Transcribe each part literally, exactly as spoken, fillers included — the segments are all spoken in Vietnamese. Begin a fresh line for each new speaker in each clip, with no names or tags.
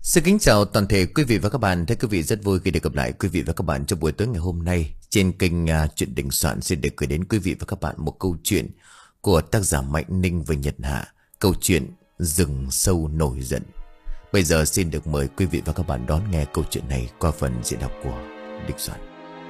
Xin kính chào toàn thể quý vị và các bạn. Thưa quý vị, rất vui khi được gặp lại quý vị và các bạn trong buổi tối ngày hôm nay. Trên kênh uh, Chuyện Đình Soạn xin được gửi đến quý vị và các bạn một câu chuyện của tác giả Mạnh Ninh và Nhật Hạ. Câu chuyện Rừng Sâu Nổi Giận. Bây giờ xin được mời quý vị và các bạn đón nghe câu chuyện này qua phần diễn đọc của Đình Soạn.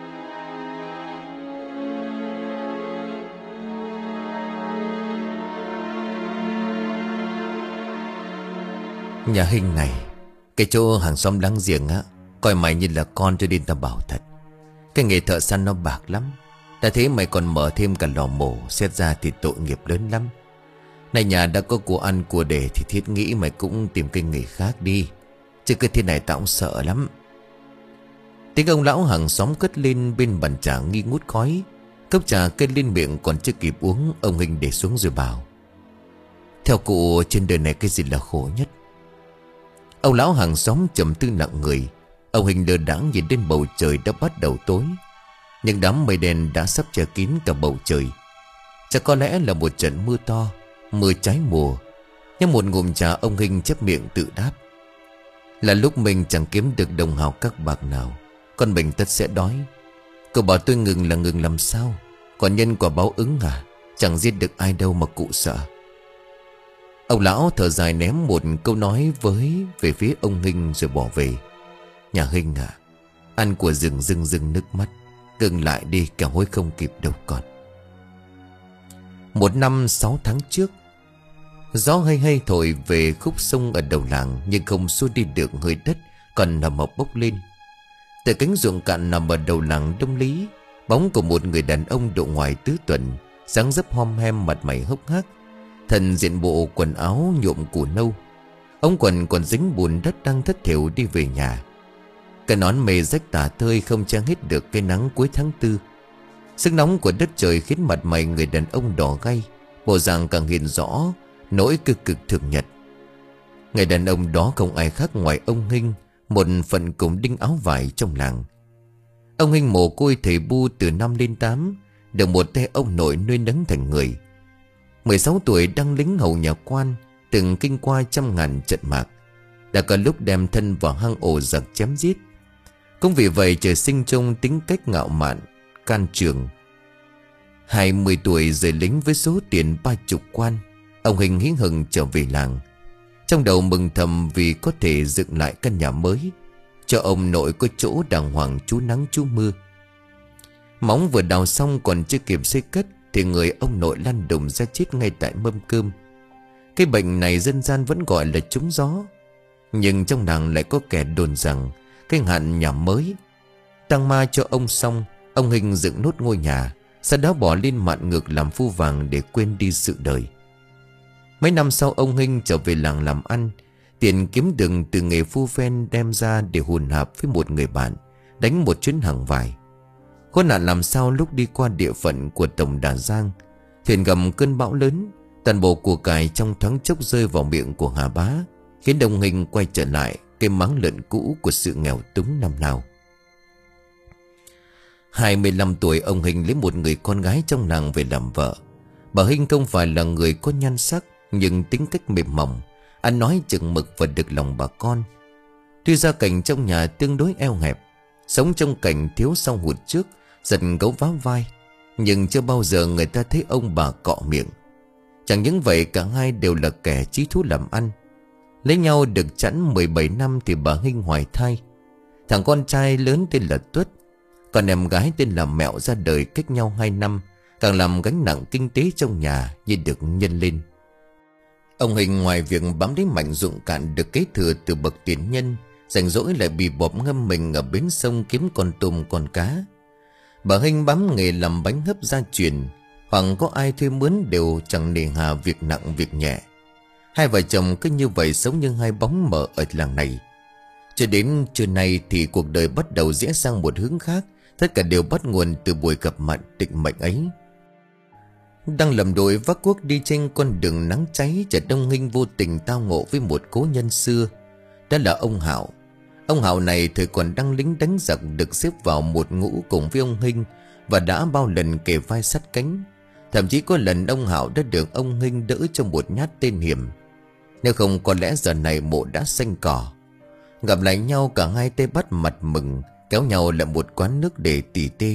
Nhà Hinh này, cái chỗ hàng xóm láng giềng á, coi mày như là con cho nên tao bảo thật. Cái nghề thợ săn nó bạc lắm. Đã thế mày còn mở thêm cả lò mổ, xét ra thì tội nghiệp lớn lắm. Này nhà đã có của ăn của để thì thiết nghĩ mày cũng tìm cái nghề khác đi. Chứ cứ thế này tao cũng sợ lắm. Tiếng ông lão hàng xóm cất lên bên bàn trà nghi ngút khói. Cốc trà cây lên miệng còn chưa kịp uống, ông Hình để xuống rồi bảo: theo cụ, trên đời này cái gì là khổ nhất? Ông lão hàng xóm trầm tư nặng người. Ông Hình lơ đãng nhìn đến bầu trời đã bắt đầu tối. Những đám mây đen đã sắp che kín cả bầu trời. Chắc có lẽ là một trận mưa to, mưa trái mùa. Nhưng một ngụm trà, ông Hình chép miệng tự đáp: là lúc mình chẳng kiếm được đồng hào các bạc nào, con mình tất sẽ đói. Cậu bảo tôi ngừng là ngừng làm sao? Còn nhân quả báo ứng à? Chẳng giết được ai đâu mà cụ sợ. Ông lão thở dài ném một câu nói với về phía ông Hình rồi bỏ về. Nhà Hình à, ăn của rừng rưng rưng nước mắt. Ngừng lại đi, kẻo hối không kịp đâu con. Một năm sáu tháng trước, gió hay hay thổi về khúc sông ở đầu làng, nhưng không xua đi được hơi đất còn nằm mọc bốc lên. Từ cánh ruộng cạn nằm ở đầu làng Đông Lý, bóng của một người đàn ông độ ngoài tứ tuần, dáng dấp hom hem, mặt mày hốc hác, thần diện bộ quần áo nhuộm củ nâu. Ông quần còn dính bùn đất đang thất thểu đi về nhà. Cái nón mề rách tả tơi không che hết được cái nắng cuối tháng tư. Sức nóng của đất trời khiến mặt mày người đàn ông đỏ gay, bộ dạng càng hiện rõ nỗi cực cực thường nhật. Người đàn ông đó không ai khác ngoài ông Hình, một phận cùng đinh áo vải trong làng. Ông Hình mồ côi thầy bu từ năm lên tám, được một tay ông nội nuôi nấng thành người. Mười sáu tuổi đăng lính hầu nhà quan, từng kinh qua trăm ngàn trận mạc, đã có lúc đem thân vào hang ổ giặc chém giết. Cũng vì vậy trời sinh trong tính cách ngạo mạn, can trường. Hai mươi tuổi rời lính với số tiền ba chục quan, ông Hình hí hừng trở về làng. Trong đầu mừng thầm vì có thể dựng lại căn nhà mới, cho ông nội có chỗ đàng hoàng trú nắng trú mưa. Móng vừa đào xong còn chưa kịp xây cất thì người ông nội lăn đùng ra chết ngay tại mâm cơm. Cái bệnh này dân gian vẫn gọi là trúng gió, nhưng trong làng lại có kẻ đồn rằng cái hạn nhà mới tang ma cho ông xong, ông Hình dựng nốt ngôi nhà, sau đó bỏ lên mạn ngược làm phu vàng để quên đi sự đời. Mấy năm sau, ông Hình trở về làng làm ăn. Tiền kiếm được từ nghề phu ven đem ra để hùn hạp với một người bạn, đánh một chuyến hàng vải. Khốn nạn làm sao lúc đi qua địa phận của Tổng Đà Giang, thuyền gặp cơn bão lớn, toàn bộ của cải trong thoáng chốc rơi vào miệng của Hà Bá, khiến ông Hình quay trở lại cái máng lợn cũ của sự nghèo túng năm nào. Hai mươi lăm tuổi, ông Hình lấy một người con gái trong làng về làm vợ. Bà Hình không phải là người có nhan sắc, nhưng tính cách mềm mỏng, ăn nói chừng mực và được lòng bà con. Tuy gia cảnh trong nhà tương đối eo hẹp, sống trong cảnh thiếu sau hụt trước, giật gấu vá vai, nhưng chưa bao giờ người ta thấy ông bà cọ miệng. Chẳng những vậy, cả hai đều là kẻ chí thú làm ăn. Lấy nhau được chẵn mười bảy năm thì bà Hình hoài thai. Thằng con trai lớn tên là Tuất, còn em gái tên là Mẹo ra đời cách nhau hai năm, càng làm gánh nặng kinh tế trong nhà như được nhân lên. Ông Hình ngoài việc bám lấy mảnh ruộng cạn được kế thừa từ bậc tiền nhân, rảnh rỗi lại bị bọp ngâm mình ở bến sông kiếm con tôm con cá. Bà Hình bám nghề làm bánh hấp gia truyền, hoặc có ai thuê mướn đều chẳng nề hà việc nặng việc nhẹ. Hai vợ chồng cứ như vậy sống như hai bóng mờ ở làng này. Cho đến trưa nay thì cuộc đời bắt đầu rẽ sang một hướng khác. Tất cả đều bắt nguồn từ buổi gặp mặt định mệnh ấy. Đang lầm đội vác cuốc đi trên con đường nắng cháy, chợt ông Hình vô tình tao ngộ với một cố nhân xưa. Đó là ông Hạo. Ông Hạo này thời còn đang lính đánh giặc, được xếp vào một ngũ cùng với ông Hình, và đã bao lần kề vai sát cánh. Thậm chí có lần ông Hạo đã được ông Hình đỡ cho một nhát tên hiểm. Nếu không có lẽ giờ này mộ đã xanh cỏ. Gặp lại nhau cả hai tay bắt mặt mừng, kéo nhau lại một quán nước để tỉ tê.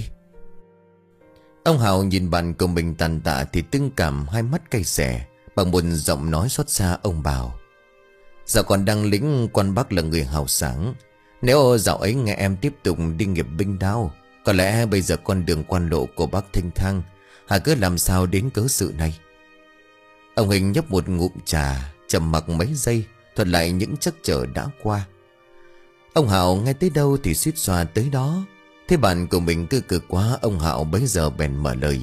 Ông Hào nhìn bạn của mình tàn tạ thì tương cảm hai mắt cay xè. Bằng một giọng nói xót xa ông bảo: Dạo còn đang lính quan bác là người hào sáng. Nếu dạo ấy nghe em tiếp tục đi nghiệp binh đao, có lẽ bây giờ con đường quan lộ của bác thanh thang, hà cứ làm sao đến cớ sự này. Ông Hình nhấp một ngụm trà, trầm mặc mấy giây, thuật lại những trắc trở đã qua. Ông Hạo nghe tới đâu thì suýt xoa tới đó. Thế bạn của mình cứ cực quá, ông Hạo bấy giờ bèn mở lời: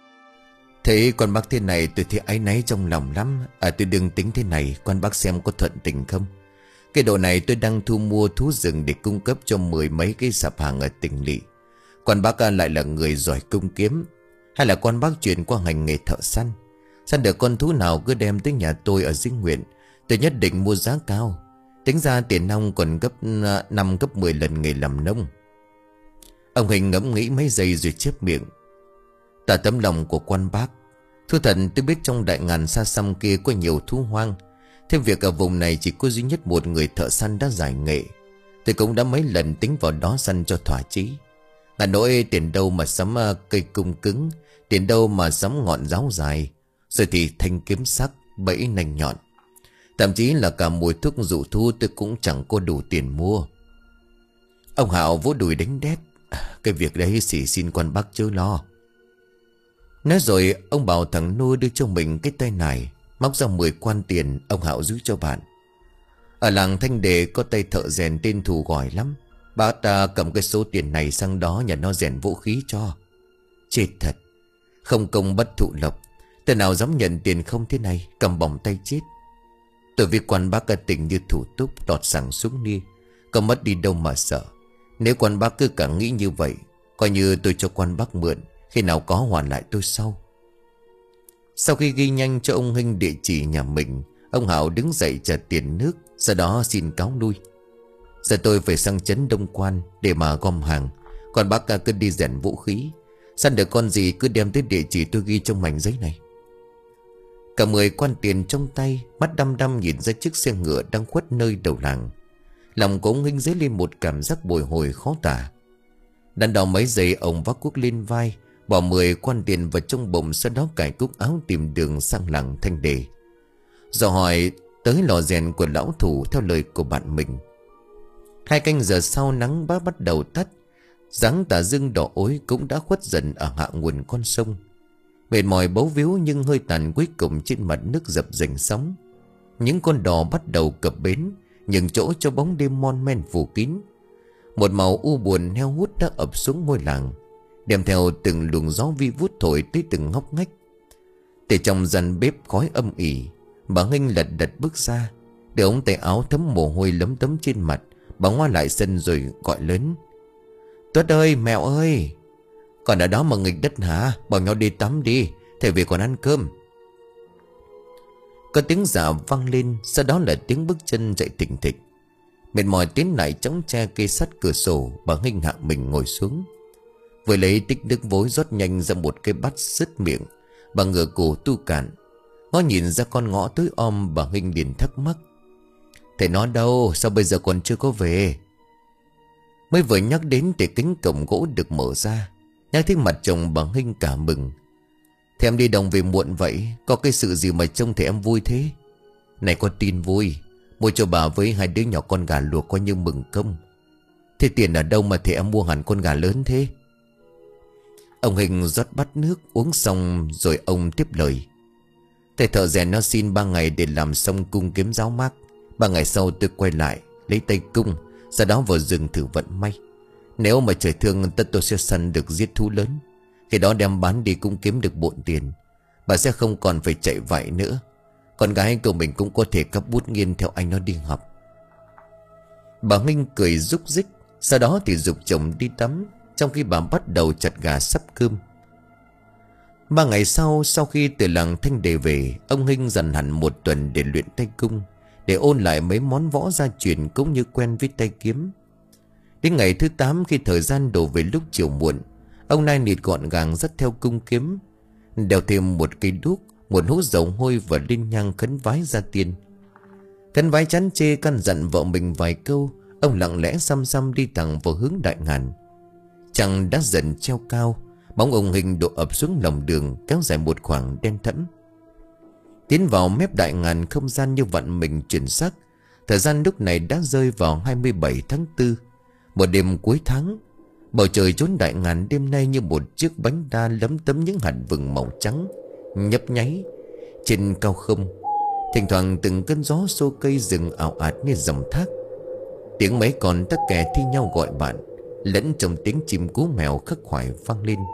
Thế con bác thế này tôi thấy áy náy trong lòng lắm. À tôi đừng tính thế này, con bác xem có thuận tình không. Cái độ này tôi đang thu mua thú rừng để cung cấp cho mười mấy cái sạp hàng ở tỉnh lỵ. Con bác lại là người giỏi cung kiếm, hay là con bác chuyển qua ngành nghề thợ săn? Săn được con thú nào cứ đem tới nhà tôi ở Dinh Nguyện, tôi nhất định mua giá cao. Tính ra tiền nong còn gấp năm gấp mười lần nghề làm nông. Ông Hình ngẫm nghĩ mấy giây rồi chép miệng: Tả tấm lòng của quan bác. Thú thật tôi biết trong đại ngàn xa xăm kia có nhiều thú hoang. Thêm việc ở vùng này chỉ có duy nhất một người thợ săn đã giải nghệ. Tôi cũng đã mấy lần tính vào đó săn cho thỏa chí. Hà Nội tiền đâu mà sắm cây cung cứng, tiền đâu mà sắm ngọn giáo dài, rồi thì thanh kiếm sắc, bẫy nành nhọn. Thậm chí là cả mùi thuốc dụ thu tôi cũng chẳng có đủ tiền mua. Ông Hạo vỗ đùi đánh đét: Cái việc đấy chỉ xin quan bác chớ lo. Nói rồi ông bảo thằng nuôi đưa cho mình cái tay này, móc ra mười quan tiền. Ông Hạo giữ cho bạn: Ở làng Thanh Đề có tay thợ rèn tên Thù giỏi lắm. Bác ta cầm cái số tiền này sang đó nhà nó rèn vũ khí cho. Chết thật, không công bất thụ lộc. Tên nào dám nhận tiền không thế này, cầm bỏng tay chết. Tôi vì quan bác cả tình như thủ túc, đọt sẵn súng đi, có mất đi đâu mà sợ. Nếu quan bác cứ cả nghĩ như vậy, coi như tôi cho quan bác mượn, khi nào có hoàn lại tôi sau. Sau khi ghi nhanh cho ông Hinh địa chỉ nhà mình, ông Hảo đứng dậy trả tiền nước, sau đó xin cáo lui. Giờ tôi phải sang trấn Đông Quan để mà gom hàng, còn bác cả cứ đi rèn vũ khí. Săn được con gì cứ đem tới địa chỉ tôi ghi trong mảnh giấy này. Cả mười quan tiền trong tay, mắt đăm đăm nhìn ra chiếc xe ngựa đang khuất nơi đầu làng. Lòng của ông Hinh dấy lên một cảm giác bồi hồi khó tả. Đắn đo mấy giây, ông vác cuốc lên vai, bỏ mười quan tiền vào trong bụng, sau đó cài cúc áo tìm đường sang làng Thanh Đề. Dò hỏi tới lò rèn của lão thủ theo lời của bạn mình. Hai canh giờ sau, nắng bá bắt đầu tắt, dáng tà dương đỏ ối cũng đã khuất dần ở hạ nguồn con sông. Mệt mỏi bấu víu nhưng hơi tàn cuối cùng trên mặt nước dập dềnh sóng. Những con đò bắt đầu cập bến, những chỗ cho bóng đêm mon men phủ kín. Một màu u buồn heo hút đã ập xuống ngôi làng, đem theo từng luồng gió vi vút thổi tới từng ngóc ngách. Từ trong gian bếp khói âm ỉ, bà Hinh lật đật bước ra, để ống tay áo thấm mồ hôi lấm tấm trên mặt. Bà ngoa lại sân rồi gọi lớn: Tuất ơi, mẹo ơi, còn ở đó mà nghịch đất hả? Bảo nhau đi tắm đi, thầy về còn ăn cơm. Có tiếng dạ vang lên, sau đó là tiếng bước chân dậy thình thịch. Mệt mỏi tiến lại chống tre cây sắt cửa sổ, bà Hinh hạ mình ngồi xuống, vừa lấy tích nước vối rót nhanh ra một cái bát sứt miệng. Bà ngửa cổ tu cạn, ngó nhìn ra con ngõ tối om. Bà Hinh liền thắc mắc: Thầy nó đâu, sao bây giờ còn chưa có về? Mới vừa nhắc đến thì cánh cổng gỗ được mở ra. Nhắc thấy mặt chồng, bà Hinh cả mừng: Thế em đi đồng về muộn vậy, có cái sự gì mà trông thấy em vui thế? Này, có tin vui, mua cho bà với hai đứa nhỏ con gà luộc coi như mừng công. Thế tiền ở đâu mà thầy em mua hẳn con gà lớn thế? Ông Hình rót bát nước uống xong rồi ông tiếp lời: Thầy thợ rèn nó xin ba ngày để làm xong cung kiếm giáo mác. Ba ngày sau tôi quay lại lấy tay cung, sau đó vào rừng thử vận may. Nếu mà trời thương, tất tôi sẽ săn được giết thú lớn. Khi đó đem bán đi cũng kiếm được bộn tiền. Bà sẽ không còn phải chạy vạy nữa. Con gái của mình cũng có thể cắp bút nghiên theo anh nó đi học. Bà Hinh cười rúc rích, sau đó thì giục chồng đi tắm, trong khi bà bắt đầu chặt gà sắp cơm. Ba ngày sau, sau khi từ làng Thanh Đề về, ông Hinh dành hẳn một tuần để luyện tay cung, để ôn lại mấy món võ gia truyền cũng như quen với tay kiếm. Đến ngày thứ tám, khi thời gian đổ về lúc chiều muộn, ông nai nịt gọn gàng dắt theo cung kiếm, đeo thêm một cây đuốc, một hũ dầu hôi và lên nhang khấn vái gia tiên. Khấn vái chán chê căn dặn vợ mình vài câu, Ông lặng lẽ xăm xăm đi thẳng vào hướng Đại Ngàn. Trăng đã dần treo cao, bóng ông Hình đổ ập xuống lòng đường, kéo dài một khoảng đen thẫm. Tiến vào mép Đại Ngàn, không gian như vặn mình chuyển sắc. Thời gian lúc này đã rơi vào hai mươi bảy tháng tư, một đêm cuối tháng. Bầu trời chốn Đại Ngàn đêm nay như một chiếc bánh đa lấm tấm những hạt vừng màu trắng nhấp nháy trên cao không. Thỉnh thoảng từng cơn gió xô cây rừng ảo ạt như dòng thác. Tiếng mấy con tắc kè thi nhau gọi bạn, lẫn trong tiếng chim cú mèo khắc khoải vang lên.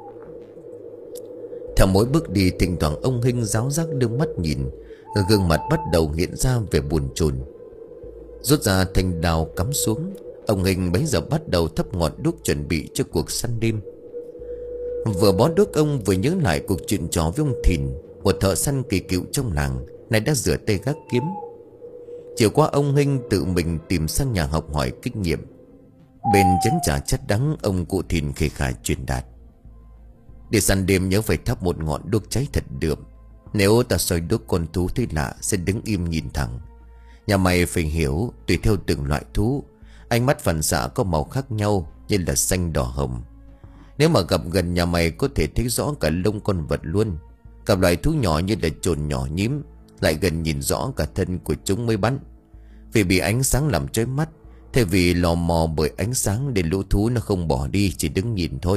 Theo mỗi bước đi, thỉnh thoảng ông Hinh ráo rác đưa mắt nhìn, gương mặt bắt đầu hiện ra vẻ buồn chồn. Rút ra thanh đao cắm xuống, ông Hinh bấy giờ bắt đầu thắp ngọn đuốc chuẩn bị cho cuộc săn đêm. Vừa bó đuốc, ông vừa nhớ lại cuộc chuyện trò với ông Thìn, một thợ săn kỳ cựu trong làng, nay đã rửa tay gác kiếm. Chiều qua ông Hinh tự mình tìm sang nhà học hỏi kinh nghiệm. Bên chén trà chất đắng, ông cụ Thìn khề khà truyền đạt: để săn đêm nhớ phải thắp một ngọn đuốc cháy thật đượm. Nếu ta soi đuốc con thú thấy lạ sẽ đứng im nhìn thẳng. Nhà mày phải hiểu, tùy theo từng loại thú, ánh mắt phản xạ có màu khác nhau, như là xanh đỏ hồng. Nếu mà gặp gần nhà mày có thể thấy rõ cả lông con vật luôn. Gặp loại thú nhỏ như là chồn nhỏ nhím, lại gần nhìn rõ cả thân của chúng mới bắn. Vì bị ánh sáng làm chói mắt, thay vì lò mò bởi ánh sáng, để lũ thú nó không bỏ đi, chỉ đứng nhìn thôi.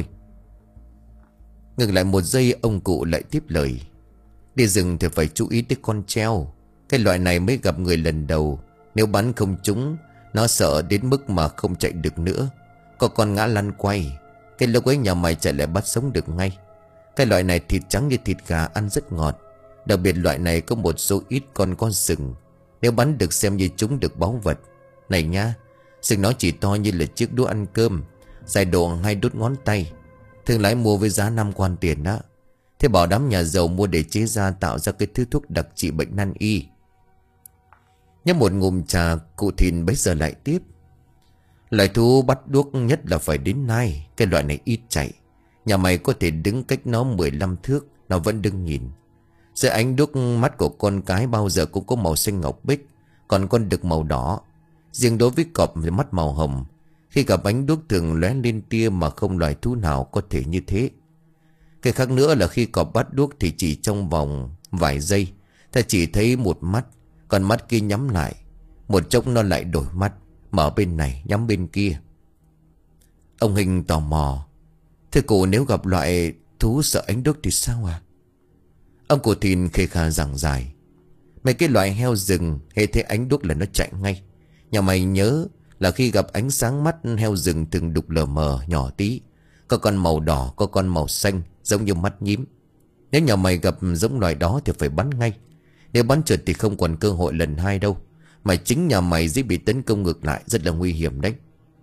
Ngừng lại một giây, ông cụ lại tiếp lời: đi rừng thì phải chú ý tới con treo. Cái loại này mới gặp người lần đầu, nếu bắn không trúng, nó sợ đến mức mà không chạy được nữa. Có con ngã lăn quay, cái lúc ấy nhà mày chạy lại bắt sống được ngay. Cái loại này thịt trắng như thịt gà, ăn rất ngọt. Đặc biệt loại này có một số ít con con sừng, nếu bắn được xem như chúng được báu vật. Này nha, sừng nó chỉ to như là chiếc đũa ăn cơm, dài độ hai đốt ngón tay. Thương lái mua với giá năm quan tiền đó. Thế bảo đám nhà giàu mua để chế ra, tạo ra cái thứ thuốc đặc trị bệnh nan y. Nhấp một ngụm trà, cụ Thìn bấy giờ lại tiếp: loại thú bắt đuốc nhất là phải đến nai. Cái loại này ít chạy, nhà mày có thể đứng cách nó mười lăm thước, nó vẫn đứng nhìn. Dưới ánh đuốc, mắt của con cái bao giờ cũng có màu xanh ngọc bích, còn con đực màu đỏ. Riêng đối với cọp thì mắt màu hồng. Khi gặp ánh đuốc thường lóe lên tia, mà không loài thú nào có thể như thế. Cái khác nữa là khi cọp bắt đuốc thì chỉ trong vòng vài giây, ta chỉ thấy một mắt, còn mắt kia nhắm lại. Một chốc nó lại đổi mắt, mở bên này nhắm bên kia. Ông Hình tò mò: thưa cụ, nếu gặp loại thú sợ ánh đuốc thì sao à? Ông cụ Thìn khề khà giảng giải: mấy cái loại heo rừng hễ thấy ánh đuốc là nó chạy ngay. Nhà mày nhớ là khi gặp ánh sáng, mắt heo rừng thường đục lờ mờ nhỏ tí, có con màu đỏ, có con màu xanh, giống như mắt nhím. Nếu nhà mày gặp giống loài đó thì phải bắn ngay. Nếu bắn trượt thì không còn cơ hội lần hai đâu, mà chính nhà mày dễ bị tấn công ngược lại, rất là nguy hiểm đấy.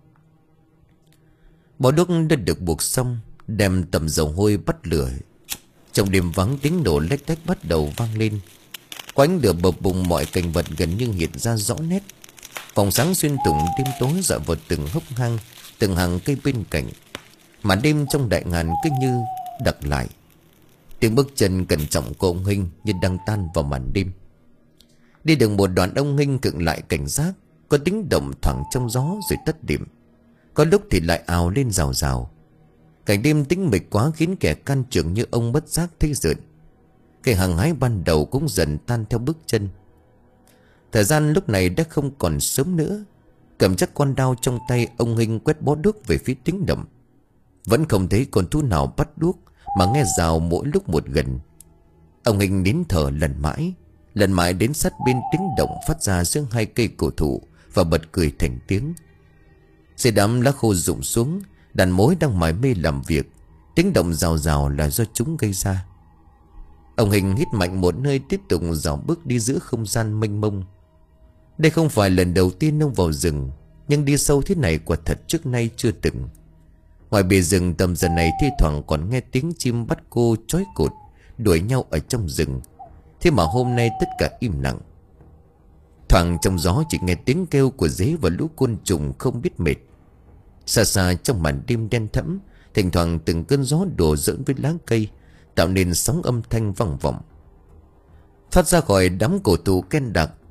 Bó đuốc đã được buộc xong, đem tầm dầu hôi bắt lửa. Trong đêm vắng, tiếng nổ lách tách bắt đầu vang lên. Quánh lửa bập bùng, mọi cảnh vật gần như hiện ra rõ nét. Vòng sáng xuyên thủng đêm tối rọi vào từng hốc hang, từng hàng cây bên cạnh. Mà đêm trong Đại Ngàn cứ như đặc lại. Tiếng bước chân cẩn trọng của ông Hinh như đang tan vào màn đêm. Đi được một đoạn, ông Hinh khựng lại cảnh giác. Có tiếng động thoảng trong gió rồi tắt điểm. Có lúc thì lại ào lên rào rào. Cảnh đêm tĩnh mịch quá khiến kẻ can trường như ông bất giác thấy rợn. Cái hăng hái ban đầu cũng dần tan theo bước chân. Thời gian lúc này đã không còn sớm nữa. Cầm chắc con dao trong tay, ông Hinh quét bó đuốc về phía tiếng động. Vẫn không thấy con thú nào bắt đuốc, mà nghe rào mỗi lúc một gần. Ông Hinh nín thở lần mãi, lần mãi đến sát bên tiếng động phát ra giữa hai cây cổ thụ, và bật cười thành tiếng. Dưới đám lá khô rụng xuống, đàn mối đang mải mê làm việc. Tiếng động rào rào là do chúng gây ra. Ông Hinh hít mạnh một hơi, tiếp tục dạo bước đi giữa không gian mênh mông. Đây không phải lần đầu tiên ông vào rừng, nhưng đi sâu thế này quả thật trước nay chưa từng. Ngoài bìa rừng tầm giờ này thi thoảng còn nghe tiếng chim bắt cô trói cột đuổi nhau ở trong rừng. Thế mà hôm nay tất cả im lặng. Thoảng trong gió chỉ nghe tiếng kêu của dế và lũ côn trùng không biết mệt. Xa xa trong màn đêm đen thẫm, thỉnh thoảng từng cơn gió đổ giỡn với lá cây, tạo nên sóng âm thanh vang vọng. Thoát ra khỏi đám cổ thụ ken đặc,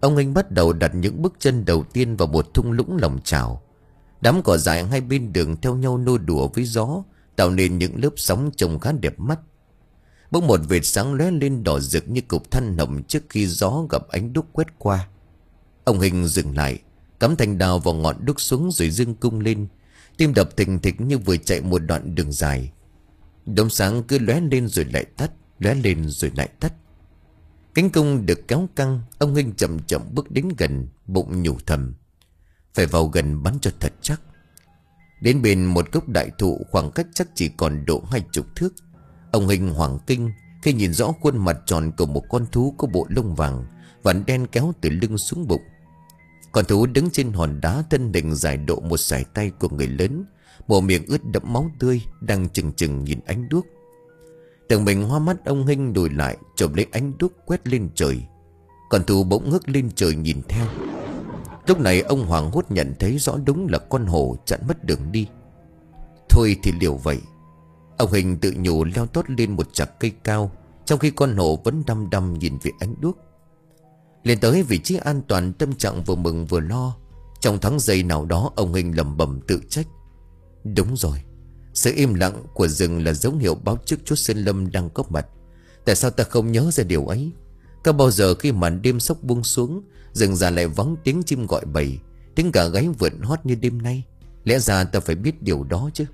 Ông Hình bắt đầu đặt những bước chân đầu tiên vào một thung lũng lòng chảo. Đám cỏ dại hai bên đường theo nhau nô đùa với gió, tạo nên những lớp sóng trông khá đẹp mắt. Bỗng một vệt sáng lóe lên đỏ rực như cục than nồng trước khi gió gặp ánh đuốc quét qua. Ông Hình dừng lại, cắm thanh đao vào ngọn đuốc xuống rồi dương cung lên. Tim đập thình thịch như vừa chạy một đoạn đường dài. Đốm sáng cứ lóe lên rồi lại tắt, lóe lên rồi lại tắt. Cánh cung được kéo căng, ông Hình chậm chậm bước đến gần, bụng nhủ thầm: phải vào gần bắn cho thật chắc. Đến bên một gốc đại thụ khoảng cách chắc chỉ còn độ hai chục thước. Ông Hình hoảng kinh khi nhìn rõ khuôn mặt tròn của một con thú có bộ lông vàng, vằn đen kéo từ lưng xuống bụng. Con thú đứng trên hòn đá, thân hình dài độ một sải tay của người lớn, bộ miệng ướt đẫm máu tươi, đang chừng chừng nhìn ánh đuốc. Tưởng mình hoa mắt, ông Hình lùi lại chộp lấy ánh đuốc quét lên trời. Con thú bỗng ngước lên trời nhìn theo. Lúc này ông hoảng hốt nhận thấy rõ đúng là con hổ chặn mất đường đi. Thôi thì liều vậy. Ông Hình tự nhủ leo tót lên một chạc cây cao, trong khi con hổ vẫn đăm đăm nhìn về ánh đuốc. Lên tới vị trí an toàn, tâm trạng vừa mừng vừa lo. Trong thoáng giây nào đó, ông Hình lẩm bẩm tự trách: đúng rồi, sự im lặng của rừng là dấu hiệu báo trước Chúa Sơn Lâm đang có mặt. Tại sao ta không nhớ ra điều ấy? Có bao giờ khi màn đêm sắp buông xuống, rừng già lại vắng tiếng chim gọi bầy, tiếng gà gáy vượn hót như đêm nay? Lẽ ra ta phải biết điều đó chứ.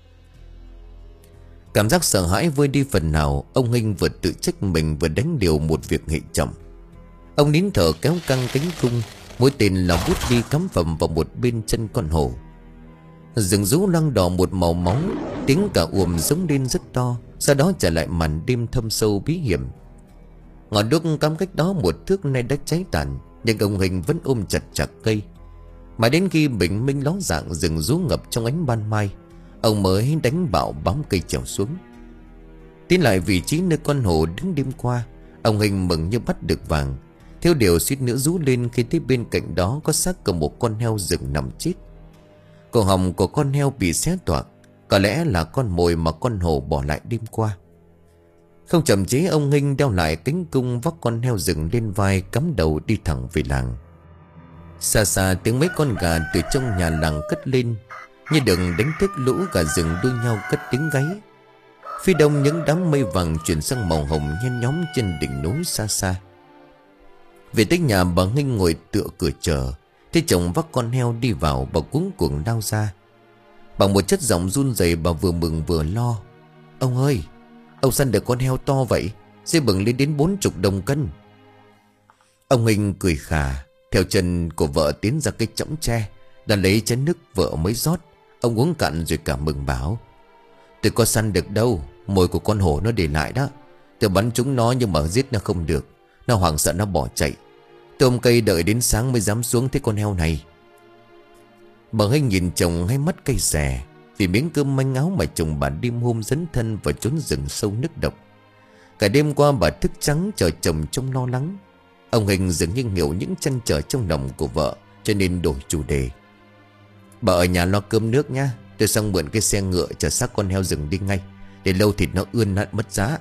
Cảm giác sợ hãi vơi đi phần nào. Ông Hình vừa tự trách mình vừa đánh điều một việc hệ trọng. Ông nín thở kéo căng cánh cung, mũi tên là bút đi cắm phẩm vào một bên chân con hổ. Rừng rú loang đỏ một màu máu, tiếng cả uồm giống lên rất to. Sau đó trở lại màn đêm thâm sâu bí hiểm. Ngọn đuốc cắm cách đó một thước nay đã cháy tàn, nhưng ông Hình vẫn ôm chặt chặt cây. Mà đến khi bình minh ló dạng, rừng rú ngập trong ánh ban mai, ông mới đánh bạo bám cây trèo xuống. Tiến lại vị trí nơi con hổ đứng đêm qua, ông Hình mừng như bắt được vàng. Thiếu điều suýt nữa rú lên khi thấy bên cạnh đó có xác của một con heo rừng nằm chết. Cổ họng của con heo bị xé toạc, có lẽ là con mồi mà con hổ bỏ lại đêm qua. Không chậm chế, ông Hình đeo lại cánh cung, vác con heo rừng lên vai, cắm đầu đi thẳng về làng. Xa xa tiếng mấy con gà từ trong nhà làng cất lên, như đừng đánh thức lũ gà rừng đua nhau cất tiếng gáy. Phía đông những đám mây vàng chuyển sang màu hồng nhen nhóm trên đỉnh núi xa xa. Về tới nhà, bà Nghinh ngồi tựa cửa chờ, thấy chồng vác con heo đi vào, bà cuống cuồng lao ra. Bằng một chất giọng run rẩy, bà vừa mừng vừa lo: ông ơi, ông săn được con heo to vậy, dê bừng lên đến bốn chục đồng cân. Ông Nghinh cười khà, theo chân của vợ tiến ra cái chõng tre, đã lấy chén nước vợ mới rót. Ông uống cạn rồi cả mừng bảo: tôi có săn được đâu, mồi của con hổ nó để lại đó. Tôi bắn trúng nó nhưng mà giết nó không được, nó hoảng sợ nó bỏ chạy. Tôi ôm cây đợi đến sáng mới dám xuống thấy con heo này. Bà Nghinh nhìn chồng hay mắt cây xè, vì miếng cơm manh áo mà chồng bà đêm hôm dấn thân vào chốn rừng sâu nước độc. Cả đêm qua bà thức trắng chờ chồng trong lo lắng. Ông Hình dường như hiểu những trăn trở trong lòng của vợ, cho nên đổi chủ đề: bà ở nhà lo cơm nước nhá, tôi sang mượn cái xe ngựa chở xác con heo rừng đi ngay, để lâu thịt nó ươn nát mất giá.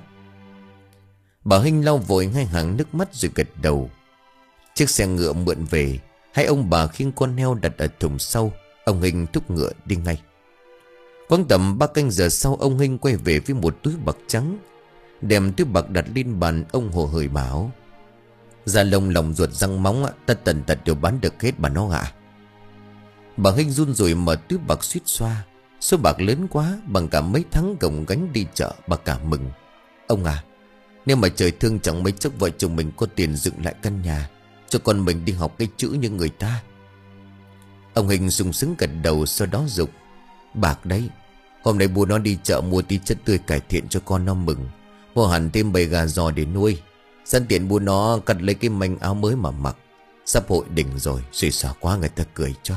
Bà Hinh lau vội hai hàng nước mắt rồi gật đầu. Chiếc xe ngựa mượn về, hai ông bà khiêng con heo đặt ở thùng sau. Ông Hinh thúc ngựa đi ngay. Khoảng tầm ba canh giờ sau, ông Hinh quay về với một túi bạc trắng. Đem túi bạc đặt lên bàn, ông hồ hởi bảo: da lông lòng ruột răng móng, tất tần tật đều bán được hết bà nó ạ. Bà Hinh run rủi mở túi bạc suýt xoa. Số bạc lớn quá, bằng cả mấy tháng gồng gánh đi chợ. Bà cả mừng: ông à, nếu mà trời thương chẳng mấy chốc vợ chồng mình có tiền dựng lại căn nhà, cho con mình đi học cái chữ như người ta. Ông Hình sung sướng gật đầu, sau đó dục: bạc đấy, hôm nay bố nó đi chợ mua tí chất tươi cải thiện cho con nó mừng. Mua hẳn thêm bầy gà giò để nuôi. Sẵn tiện bố nó cắt lấy cái manh áo mới mà mặc. Sắp hội đỉnh rồi, suy xả quá người ta cười cho.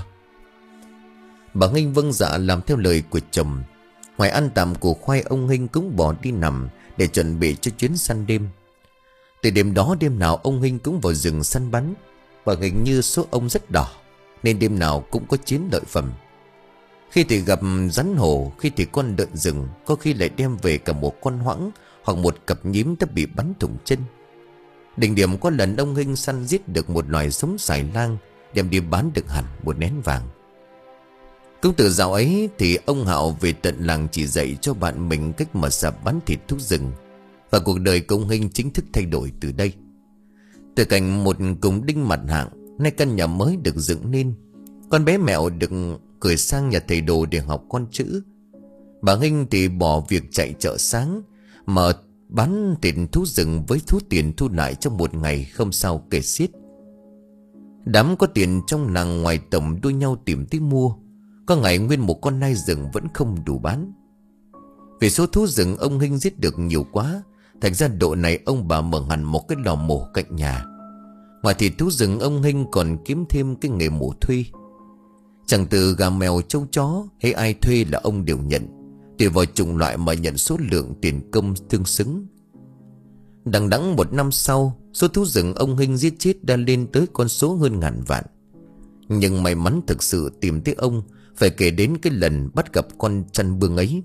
Bà Nghinh vâng dạ làm theo lời của chồng. Ngoài ăn tạm củ khoai, ông Nghinh cũng bỏ đi nằm để chuẩn bị cho chuyến săn đêm. Từ đêm đó đêm nào ông Nghinh cũng vào rừng săn bắn. Và hình như số ông rất đỏ, nên đêm nào cũng có chiến lợi phẩm. Khi thì gặp rắn hổ, khi thì con lợn rừng, có khi lại đem về cả một con hoãng hoặc một cặp nhím đã bị bắn thủng chân. Đỉnh điểm có lần ông Hinh săn giết được một loài sống xài lang, đem đi bán được hẳn một nén vàng. Cũng từ dạo ấy thì ông Hạo về tận làng chỉ dạy cho bạn mình cách mở sạp bán thịt thú rừng. Và cuộc đời của ông Hinh chính thức thay đổi từ đây. Từ cảnh một cùng đinh mặt hạng, nay căn nhà mới được dựng nên. Con bé Mẹo được gửi sang nhà thầy đồ để học con chữ. Bà Hinh thì bỏ việc chạy chợ sáng, mở bán thịt thú rừng với thú tiền thu lại trong một ngày không sao kể xiết. Đám có tiền trong làng ngoài tổng đua nhau tìm tới mua. Có ngày nguyên một con nai rừng vẫn không đủ bán. Vì số thú rừng ông Hinh giết được nhiều quá, thành ra độ này ông bà mở hẳn một cái lò mổ cạnh nhà. Ngoài thịt thú rừng, ông Hinh còn kiếm thêm cái nghề mổ thuê. Chẳng từ gà mèo trâu chó hay ai thuê là ông đều nhận, tùy vào chủng loại mà nhận số lượng tiền công tương xứng. Đằng đẵng một năm sau, số thú rừng ông Hinh giết chết đã lên tới con số hơn ngàn vạn. Nhưng may mắn thực sự tìm thấy ông phải kể đến cái lần bắt gặp con chăn bương ấy.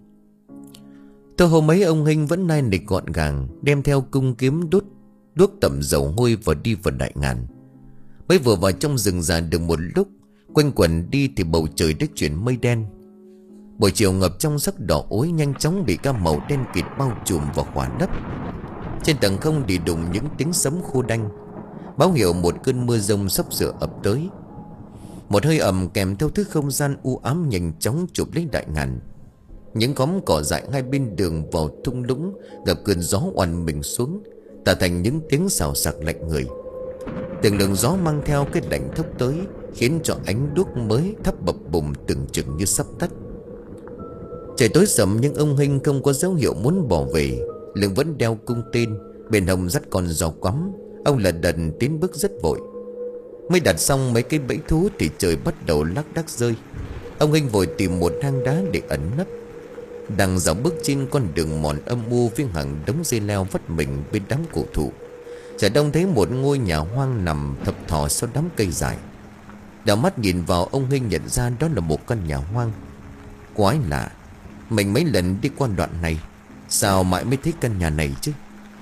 Từ hôm ấy ông Hinh vẫn nai nịch gọn gàng, đem theo cung kiếm đốt đuốc tẩm dầu hôi và đi vào đại ngàn. Mới vừa vào trong rừng già được một lúc, quanh quẩn đi thì bầu trời đã chuyển mây đen. Buổi chiều ngập trong sắc đỏ ối nhanh chóng bị các màu đen kịt bao trùm vào khỏa đất. Trên tầng không thì đùng những tiếng sấm khô đanh, báo hiệu một cơn mưa rông sắp sửa ập tới. Một hơi ẩm kèm theo thứ không gian u ám nhanh chóng chụp lấy đại ngàn. Những khóm cỏ dại hai bên đường vào thung lũng gặp cơn gió oằn mình xuống, tạo thành những tiếng xào xạc lạnh người. Từng đường gió mang theo cái lạnh thốc tới, khiến cho ánh đuốc mới thắp bập bùng tưởng chừng như sắp tắt. Trời tối sầm nhưng ông Hinh không có dấu hiệu muốn bỏ về. Lưng vẫn đeo cung tên, bên hông dắt con giò quắm. Ông lật đật tiến bước rất vội. Mới đặt xong mấy cái bẫy thú thì trời bắt đầu lác đác rơi. Ông Hinh vội tìm một hang đá để ẩn nấp. Đang dạo bước trên con đường mòn âm u với hàng đống dây leo vắt mình bên đám cổ thụ, chợt đông thấy một ngôi nhà hoang nằm thập thò sau đám cây dài. Đảo mắt nhìn vào, ông Hinh nhận ra đó là một căn nhà hoang. Quái lạ, mình mấy lần đi qua đoạn này, sao mãi mới thấy căn nhà này chứ?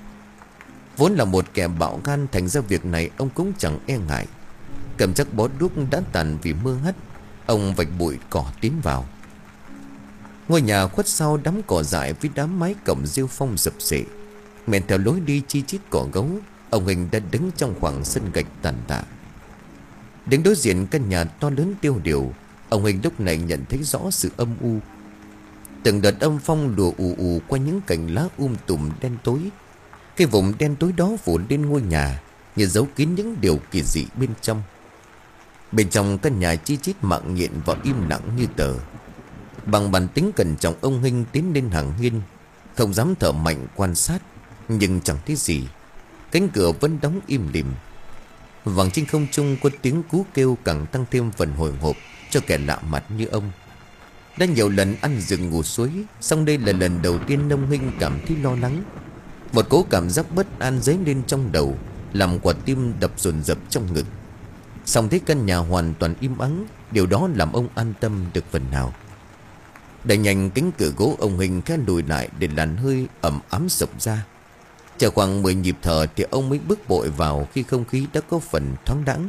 Vốn là một kẻ bạo gan, thành ra việc này ông cũng chẳng e ngại. Cầm chắc bó đuốc đã tàn vì mưa hắt, ông vạch bụi cỏ tiến vào. Ngôi nhà khuất sau đám cỏ dại với đám mái cổng rêu phong rập rệ. Men theo lối đi chi chít cỏ gấu, ông Hinh đã đứng trong khoảng sân gạch tàn tạ. Đứng đối diện căn nhà to lớn tiêu điều, ông Hinh lúc này nhận thấy rõ sự âm u. Từng đợt âm phong lùa ù ù qua những cành lá um tùm đen tối. Cái vùng đen tối đó phủ lên ngôi nhà, như giấu kín những điều kỳ dị bên trong. Bên trong căn nhà chi chít mạng nhện và im lặng như tờ. Bằng bản tính cẩn trọng, ông Hinh tiến lên hàng hiên, không dám thở mạnh quan sát, nhưng chẳng thấy gì. Cánh cửa vẫn đóng im lìm. Vàng trên không trung có tiếng cú kêu càng tăng thêm phần hồi hộp cho kẻ lạ mặt như ông. Đã nhiều lần ăn rừng ngủ suối, song đây là lần đầu tiên ông Hinh cảm thấy lo lắng. Một cố cảm giác bất an dấy lên trong đầu, làm quả tim đập dồn dập trong ngực. Song thấy căn nhà hoàn toàn im ắng, điều đó làm ông an tâm được phần nào. Đẩy nhanh cánh cửa gỗ, ông Hinh khẽ lùi lại để làn hơi ẩm ấm sộc ra. Chờ khoảng mười nhịp thở thì ông mới bước vội vào, khi không khí đã có phần thoáng đãng.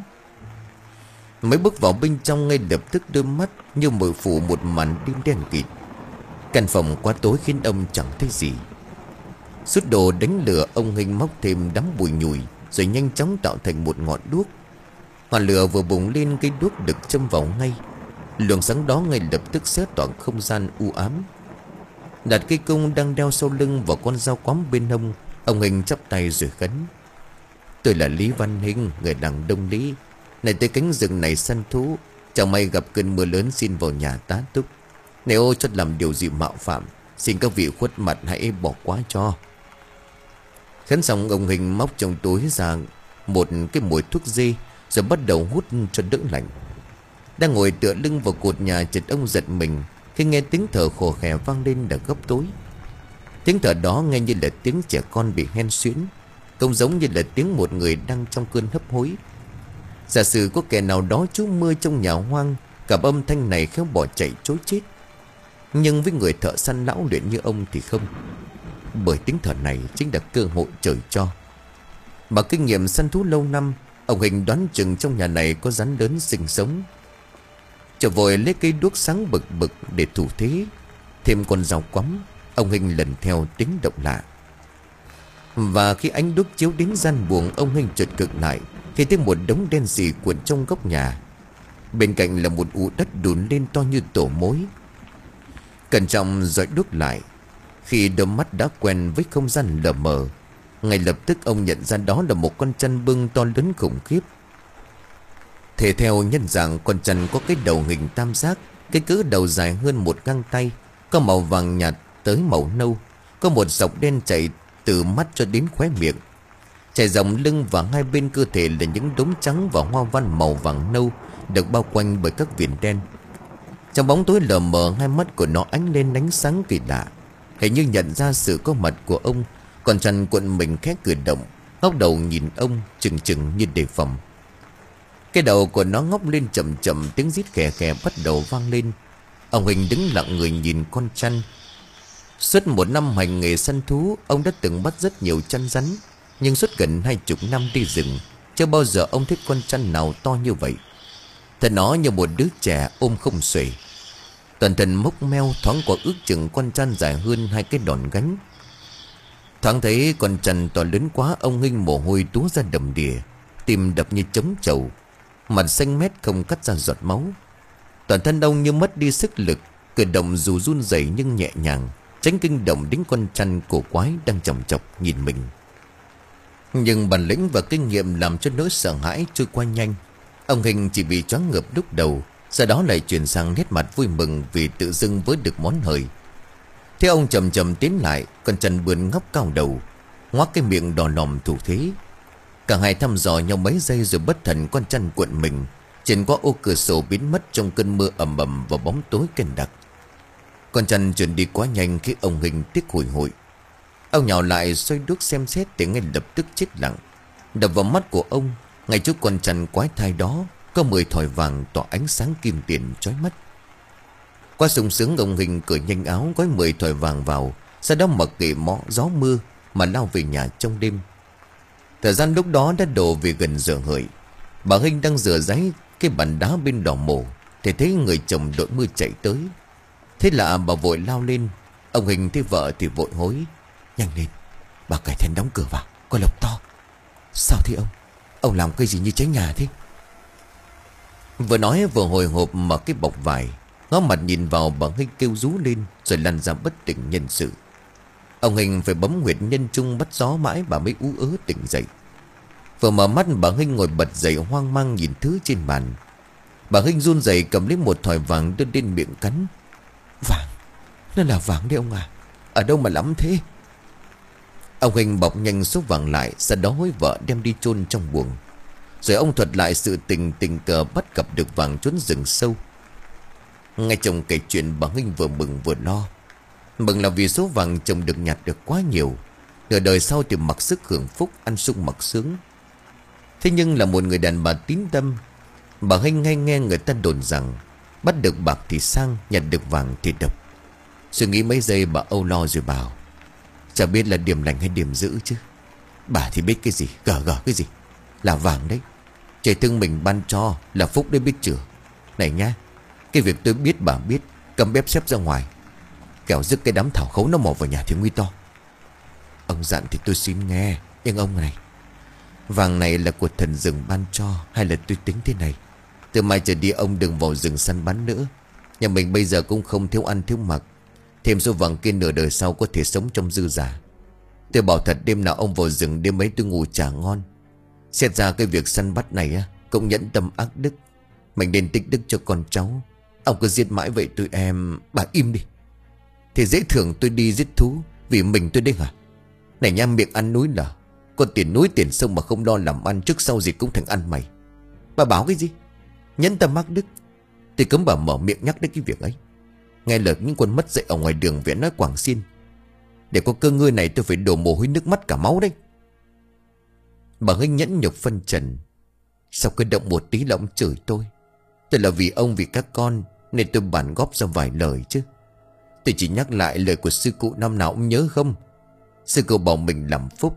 Mới bước vào bên trong, ngay lập tức đôi mắt như mờ phủ một màn đêm đen kịt. Căn phòng quá tối khiến ông chẳng thấy gì. Sút đồ đánh lửa, ông Hinh móc thêm đám bụi nhùi, rồi nhanh chóng tạo thành một ngọn đuốc. Ngọn lửa vừa bùng lên, cây đuốc được châm vào ngay. Luồng sáng đó ngay lập tức xé toạc không gian u ám. Đặt cây cung đang đeo sau lưng vào con dao quắm bên hông, ông Hinh chắp tay rồi khấn: "Tôi là Lý Văn Hinh, người làng Đông Lý. Này tới cánh rừng này săn thú, chẳng may gặp cơn mưa lớn, xin vào nhà tá túc. Nếu cho làm điều gì mạo phạm, xin các vị khuất mặt hãy bỏ qua cho." Khấn xong, ông Hinh móc trong túi ra một cái mồi thuốc dê, rồi bắt đầu hút cho đỡ lạnh. Đang ngồi tựa lưng vào cột nhà, chợt ông giật mình khi nghe tiếng thở khò khè vang lên ở góc tối. Tiếng thở đó nghe như là tiếng trẻ con bị hen suyễn, không giống như là tiếng một người đang trong cơn hấp hối. Giả sử có kẻ nào đó trú mưa trong nhà hoang, gặp âm thanh này khéo bỏ chạy trối chết. Nhưng với người thợ săn lão luyện như ông thì không, bởi tiếng thở này chính là cơ hội trời cho. Bằng kinh nghiệm săn thú lâu năm, ông Hình đoán chừng trong nhà này có rắn lớn sinh sống. Trở vội lấy cây đuốc sáng bực bực để thủ thế. Thêm con dao quắm, ông Hình lần theo tiếng động lạ. Và khi ánh đuốc chiếu đến gian buồng, ông Hình chợt cực lại khi thấy một đống đen sì cuộn trong góc nhà. Bên cạnh là một ụ đất đùn lên to như tổ mối. Cẩn trọng dọi đuốc lại, khi đôi mắt đã quen với không gian lờ mờ, ngay lập tức ông nhận ra đó là một con chăn bưng to lớn khủng khiếp. Thể theo nhân dạng, con chăn có cái đầu hình tam giác, cái cỡ đầu dài hơn một găng tay, có màu vàng nhạt tới màu nâu, có một dọc đen chảy từ mắt cho đến khóe miệng. Chảy dòng lưng và hai bên cơ thể là những đốm trắng và hoa văn màu vàng nâu, được bao quanh bởi các viền đen. Trong bóng tối lờ mờ, hai mắt của nó ánh lên ánh sáng kỳ lạ. Hình như nhận ra sự có mặt của ông, con chăn cuộn mình khẽ cử động, ngóc đầu nhìn ông chừng chừng như đề phòng. Cái đầu của nó ngóc lên chậm chậm, tiếng rít khè khè bắt đầu vang lên. Ông Hình đứng lặng người nhìn con chăn. Suốt một năm hành nghề săn thú, ông đã từng bắt rất nhiều chăn rắn, nhưng suốt gần hai chục năm đi rừng, chưa bao giờ ông thấy con chăn nào to như vậy. Thật nó như một đứa trẻ ôm không xuể. Toàn thân mốc meo, thoáng qua ước chừng con chăn dài hơn hai cái đòn gánh. Thoáng thấy con chăn to lớn quá, ông Hình mồ hôi túa ra đầm đìa, tim đập như trống trầu, mặt xanh mét không cắt ra giọt máu. Toàn thân ông như mất đi sức lực, cử động dù run rẩy nhưng nhẹ nhàng, tránh kinh động đến con chăn cổ quái đang chòng chọc nhìn mình. Nhưng bản lĩnh và kinh nghiệm làm cho nỗi sợ hãi trôi qua nhanh. Ông Hình chỉ bị choáng ngợp lúc đầu, sau đó lại chuyển sang nét mặt vui mừng vì tự dưng với được món hời. Thế ông chậm chậm tiến lại, con chăn bươn ngóc cao đầu, ngoác cái miệng đỏ lòm thủ thế. Cả hai thăm dò nhau mấy giây rồi bất thần con chăn cuộn mình trên qua ô cửa sổ, biến mất trong cơn mưa ầm ầm và bóng tối kền đặc. Con chăn chuyển đi quá nhanh khi ông Hình tiếc hùi hụi. Ông nhào lại xoay đuốc xem xét thì ngay lập tức chết lặng. Đập vào mắt của ông, ngay trước con chăn quái thai đó, có mười thỏi vàng tỏa ánh sáng kim tiền chói mắt. Qua sung sướng, ông Hình cởi nhanh áo gói mười thỏi vàng vào, sau đó mặc kệ mõ gió mưa mà lao về nhà trong đêm. Thời gian lúc đó đã đổ về gần giờ hợi. Bà Hình đang rửa ráy cái bàn đá bên đỏ mổ thì thấy người chồng đội mưa chạy tới. Thế lạ, bà vội lao lên. Ông Hình thấy vợ thì vội hối: "Nhanh lên, bà cải then đóng cửa vào, có lộc to." "Sao thế ông? Ông làm cái gì như cháy nhà thế?" Vừa nói vừa hồi hộp mở cái bọc vải, ngó mặt nhìn vào. Bà Hình kêu rú lên rồi lăn ra bất tỉnh nhân sự. Ông Hình phải bấm huyệt nhân trung bắt gió mãi bà mới ú ớ tỉnh dậy. Vừa mở mắt, bà Hình ngồi bật dậy hoang mang nhìn thứ trên bàn. Bà Hình run rẩy cầm lấy một thỏi vàng đưa lên miệng cắn. "Vàng, nó là vàng đấy ông à, ở đâu mà lắm thế?" Ông Hình bọc nhanh số vàng lại, sau đó hối vợ đem đi chôn trong buồng. Rồi ông thuật lại sự tình tình cờ bắt gặp được vàng trốn rừng sâu. Nghe chồng kể chuyện, bà Hình vừa mừng vừa lo. Mừng là vì số vàng chồng được nhặt được quá nhiều, nửa đời sau thì mặc sức hưởng phúc, ăn sung mặc sướng. Thế nhưng là một người đàn bà tín tâm, bà Hình hay nghe người ta đồn rằng bắt được bạc thì sang, nhặt được vàng thì độc. Suy nghĩ mấy giây bà âu lo rồi bảo: "Chả biết là điểm lành hay điểm dữ chứ. Bà thì biết cái gì, gờ gờ cái gì. Là vàng đấy, trời thương mình ban cho, là phúc đấy biết chưa. Này nhá, cái việc tôi biết bà biết, cầm bếp xếp ra ngoài, kẻo dứt cái đám thảo khấu nó mò vào nhà thì nguy to." "Ông dặn thì tôi xin nghe, nhưng ông này, vàng này là của thần rừng ban cho, hay là tôi tính thế này. Từ mai trở đi ông đừng vào rừng săn bắn nữa. Nhà mình bây giờ cũng không thiếu ăn thiếu mặc, thêm số vàng kia nửa đời sau có thể sống trong dư giả. Tôi bảo thật, đêm nào ông vào rừng đêm ấy tôi ngủ chả ngon. Xét ra cái việc săn bắt này á, cũng nhẫn tâm ác đức. Mình nên tích đức cho con cháu. Ông cứ giết mãi vậy tụi em." "Bà im đi. Thì dễ thường tôi đi giết thú vì mình tôi đấy hả? Này nha, miệng ăn núi lở, có tiền núi tiền sông mà không lo làm ăn, trước sau gì cũng thành ăn mày. Bà bảo cái gì? Nhẫn tâm ác đức. Thì cấm bà mở miệng nhắc đến cái việc ấy. Nghe lời những quân mất dạy ở ngoài đường viện nói quảng xin. Để có cơ ngơi này tôi phải đổ mồ hôi nước mắt cả máu đấy." Bà Hình nhẫn nhục phân trần: "Sao cứ động một tí là ông chửi tôi? Tôi là vì ông, vì các con nên tôi bản góp ra vài lời chứ. Tôi chỉ nhắc lại lời của sư cụ năm nào ông nhớ không? Sư cụ bảo mình làm phúc,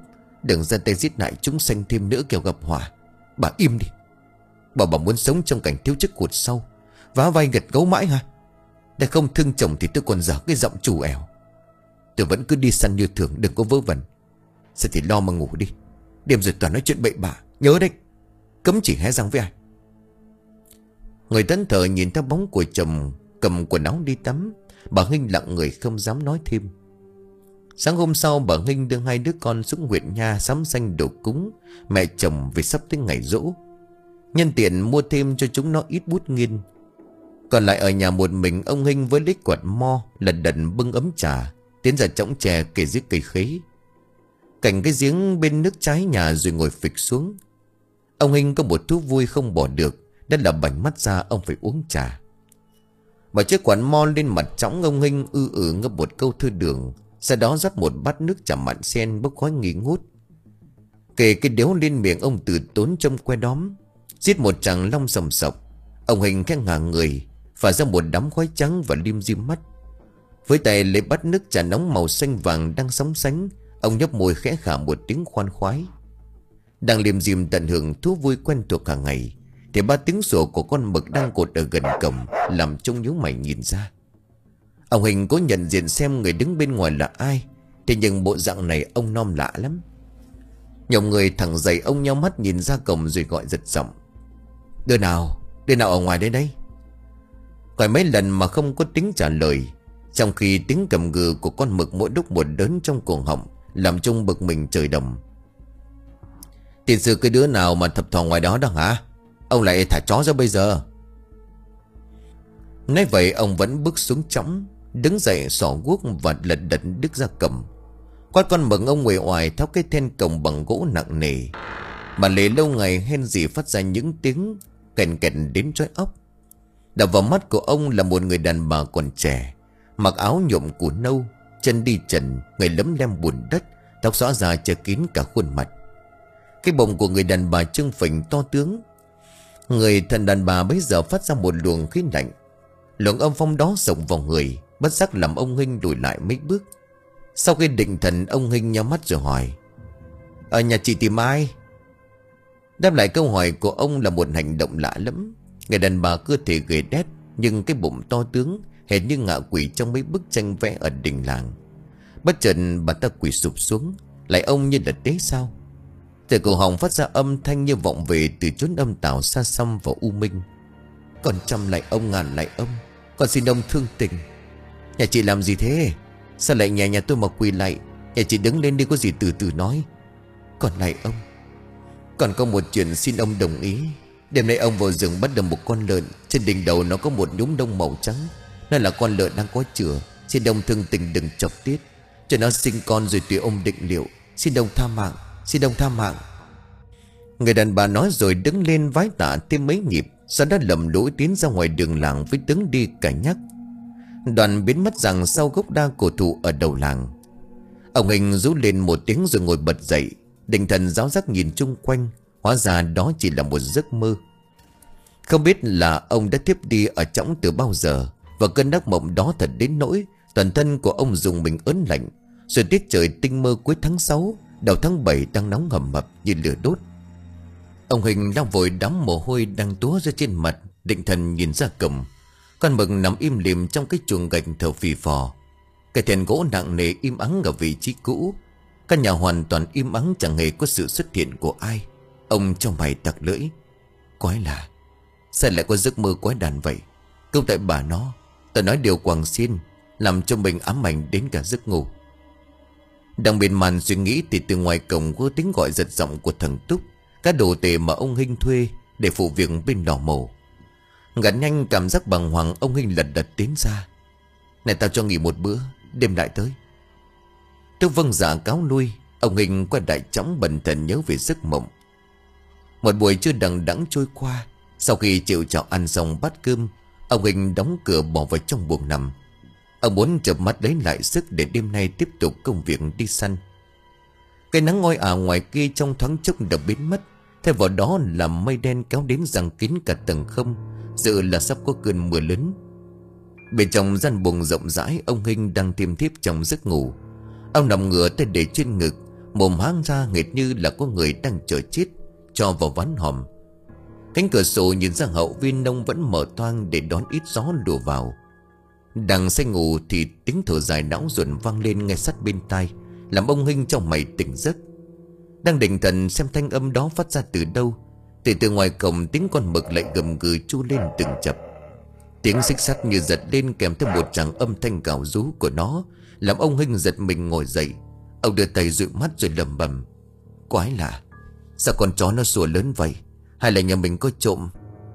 Đừng ra tay giết hại chúng sanh thêm nữa kẻo gặp họa. Bà im đi. Bà bà muốn sống trong cảnh thiếu chức cụt sau, vá vai gật gấu mãi hả? Để không thương chồng thì tôi còn dở cái giọng chủ ẻo. Tôi vẫn cứ đi săn như thường, đừng có vớ vẩn. Sao thì lo mà ngủ đi. Đêm rồi toàn nói chuyện bậy bạ. Nhớ đấy, cấm chỉ hé răng với ai. Người thẫn thờ nhìn theo bóng của chồng cầm quần áo đi tắm. Bà Hinh lặng người không dám nói thêm. Sáng hôm sau bà Hinh đưa hai đứa con xuống huyện nha sắm xanh đồ cúng mẹ chồng vì sắp tới ngày giỗ. Nhân tiện mua thêm cho chúng nó ít bút nghiên. Còn lại ở nhà một mình, ông Hinh với lấy quạt mo lần đần bưng ấm trà tiến ra chõng chè kề dưới cây khế cạnh cái giếng bên nước trái nhà rồi ngồi phịch xuống. Ông Hinh có một thú vui không bỏ được, đó là bảnh mắt ra ông phải uống trà. Bà chiếc quạt mo lên mặt chõng, ông Hinh ư ử ngâm một câu thư đường, sau đó rót một bát nước trà mặn sen bốc khói nghi ngút. Kề cái điếu lên miệng, ông từ tốn trong que đóm giết một tràng long sòng sọc. Ông Hinh khẽ ngả người phả ra một đám khói trắng và lim dim mắt. Với tay lấy bát nước trà nóng màu xanh vàng đang sóng sánh, ông nhấp môi khẽ khả một tiếng khoan khoái. Đang liêm dim tận hưởng thú vui quen thuộc hàng ngày thì ba tiếng sủa của con mực đang cột ở gần cổng làm trông nhíu mày nhìn ra. Ông Hình cố nhận diện xem người đứng bên ngoài là ai, thế nhưng bộ dạng này ông nom lạ lắm. Nhiều người thẳng dậy, ông nheo mắt nhìn ra cổng rồi gọi giật giọng: Đứa nào, đứa nào ở ngoài đây đây? Gọi mấy lần mà không có tiếng trả lời, trong khi tiếng cầm gừ của con mực mỗi lúc một đớn trong cổ họng làm trông bực mình trời đồng. Tiền sư cái đứa nào mà thập thò ngoài đó đó hả? Ông lại thả chó ra bây giờ? Nói vậy ông vẫn bước xuống chõng, đứng dậy xỏ guốc và lật đật đứt ra cầm. Qua con mực, ông nguội oải tháo cái then cổng bằng gỗ nặng nề mà lề lâu ngày hen gì phát ra những tiếng kèn kèn đến chói óc. Đập vào mắt của ông là một người đàn bà còn trẻ, mặc áo nhuộm củ nâu, chân đi trần, người lấm lem bùn đất, tóc xõa ra che kín cả khuôn mặt. Cái bụng của người đàn bà trưng phình to tướng. Người thần đàn bà bấy giờ phát ra một luồng khí lạnh. Luồng âm phong đó sộc vào người, bất giác làm ông Hinh lùi lại mấy bước. Sau khi định thần, ông Hinh nhắm mắt rồi hỏi: Ở nhà chị tìm ai? Đáp lại câu hỏi của ông là một hành động lạ lắm. Người đàn bà cơ thể gầy đét, nhưng cái bụng to tướng hệt như ngạ quỷ trong mấy bức tranh vẽ ở đình làng. Bất chợt bà ta quỳ sụp xuống, lại ông như là tế sao. Từ cổ họng phát ra âm thanh như vọng về từ chốn âm tào xa xăm và u minh: Còn trăm lại ông, ngàn lại ông, còn xin ông thương tình. Nhà chị làm gì thế? Sao lại nhà nhà tôi mà quỳ lại? Nhà chị đứng lên đi, có gì từ từ nói. Còn lại ông, còn có một chuyện xin ông đồng ý. Đêm nay ông vào rừng bắt được một con lợn, trên đỉnh đầu nó có một nhúm đông màu trắng. Nó là con lợn đang có chữa. Xin ông thương tình đừng chọc tiết, cho nó sinh con rồi tùy ông định liệu. Xin ông tha mạng, xin ông tha mạng. Người đàn bà nói rồi đứng lên vái tạ thêm mấy nhịp, sau đó lầm lũi tiến ra ngoài đường làng với tướng đi cả nhắc. Đoàn biến mất rằng sau gốc đa cổ thụ ở đầu làng. Ông Hình rú lên một tiếng rồi ngồi bật dậy, định thần giáo giác nhìn chung quanh. Hóa ra đó chỉ là một giấc mơ. Không biết là ông đã thiếp đi ở trõng từ bao giờ, và cơn ác mộng đó thật đến nỗi toàn thân của ông dùng mình ớn lạnh. Rồi tiết trời tinh mơ cuối tháng sáu, đầu tháng bảy đang nóng hầm hập như lửa đốt. Ông Hình đang vội đám mồ hôi đang túa ra trên mặt, định thần nhìn ra cổng. Con mực nằm im lìm trong cái chuồng gạch thở phì phò. Cái thền gỗ nặng nề im ắng ở vị trí cũ. Căn nhà hoàn toàn im ắng, chẳng hề có sự xuất hiện của ai. Ông trong mày tặc lưỡi: Quái lạ, sao lại có giấc mơ quái đản vậy? Câu tại bà nó, ta nói điều quàng xin, làm cho mình ám ảnh đến cả giấc ngủ. Đang bên màn suy nghĩ thì từ ngoài cổng có tiếng gọi giật giọng của thằng Túc, các đồ tể mà ông Hinh thuê để phụ việc bên lò mổ. Gắn nhanh cảm giác bàng hoàng, ông Hinh lật đật tiến ra: Này, tao cho nghỉ một bữa, đêm lại tới. Túc vâng dạ cáo lui. Ông Hinh qua đại trõng bần thần nhớ về giấc mộng. Một buổi trưa đằng đẵng trôi qua. Sau khi chịu chào ăn xong bát cơm, ông Hinh đóng cửa bỏ vào trong buồng nằm. Ông muốn chợp mắt lấy lại sức để đêm nay tiếp tục công việc đi săn. Cái nắng ngoi ả ngoài kia trong thoáng chốc đã biến mất, thay vào đó là mây đen kéo đến giăng kín cả tầng không, dự là sắp có cơn mưa lớn. Bên trong gian buồng rộng rãi, ông Hinh đang thiêm thiếp trong giấc ngủ. Ông nằm ngửa tay để trên ngực, Mồm háng ra nghệt như là có người đang chờ chết cho vào ván hòm. Cánh cửa sổ nhìn ra hậu viên nông vẫn mở toang để đón ít gió lùa vào. Đang say ngủ thì tiếng thở dài não ruột vang lên ngay sát bên tai, làm ông Hinh trong mày tỉnh giấc. Đang định thần xem thanh âm đó phát ra từ đâu thì từ ngoài cổng tiếng con mực lại gầm gừ chu lên từng chập. Tiếng xích sắt như giật lên kèm theo một tràng âm thanh gào rú của nó, làm ông Hinh giật mình ngồi dậy. Ông đưa tay dụi mắt rồi lẩm bẩm: quái lạ, sao con chó nó sủa lớn vậy? Hay là nhà mình có trộm?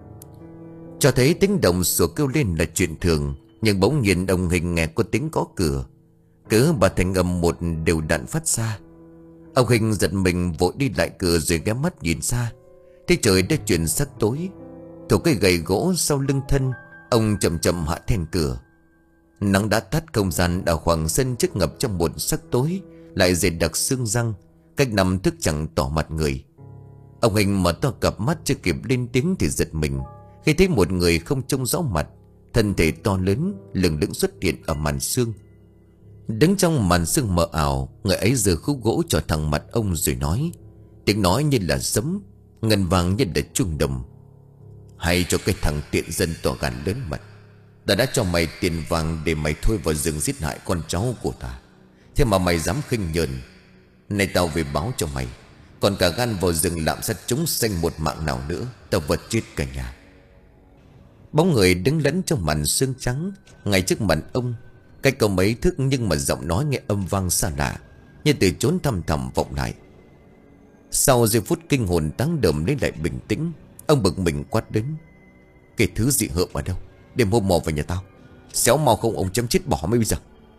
Cho thấy tiếng động sủa kêu lên là chuyện thường, nhưng bỗng nhiên ông Hinh nghe có tiếng gõ cửa. Cứ ba thanh âm một đều đặn phát ra. Ông Hinh giật mình vội đi lại cửa rồi ghé mắt nhìn xa. Thế trời đã chuyển sắc tối. Thủ cây gậy gỗ sau lưng thân, ông chậm chậm hạ then cửa. Nắng đã tắt, không gian ở khoảng sân trước ngập trong một sắc tối, lại dày đặc sương răng. Cách nằm thức chẳng tỏ mặt người. Ông Hinh mở to cặp mắt chưa kịp lên tiếng thì giật mình khi thấy một người không trông rõ mặt, thân thể to lớn lừng lững xuất hiện ở màn sương. Đứng trong màn sương mờ ảo, người ấy giơ khúc gỗ cho thẳng mặt ông rồi nói, tiếng nói như là sấm, ngân vang như là chuông đồng: hay cho cái thằng tiện dân tỏ gan lớn mật. Ta đã cho mày tiền vàng để mày thôi vào rừng giết hại con cháu của ta, thế mà mày dám khinh nhờn. Này tao về báo cho mày, còn cả gan vào rừng lạm sát chúng sanh một mạng nào nữa, tao vật chết cả nhà. Bóng người đứng lẫn trong màn sương trắng ngay trước mặt ông, cách có mấy thước, nhưng mà giọng nói nghe âm vang xa lạ, như từ chốn thăm thẳm vọng lại. Sau giây phút kinh hồn táng đờm lấy lại bình tĩnh, ông bực mình quát đến: cái thứ dị hợm ở đâu? Đêm hôm mò về nhà tao, xéo mau không ông chấm chết bỏ mới bây giờ.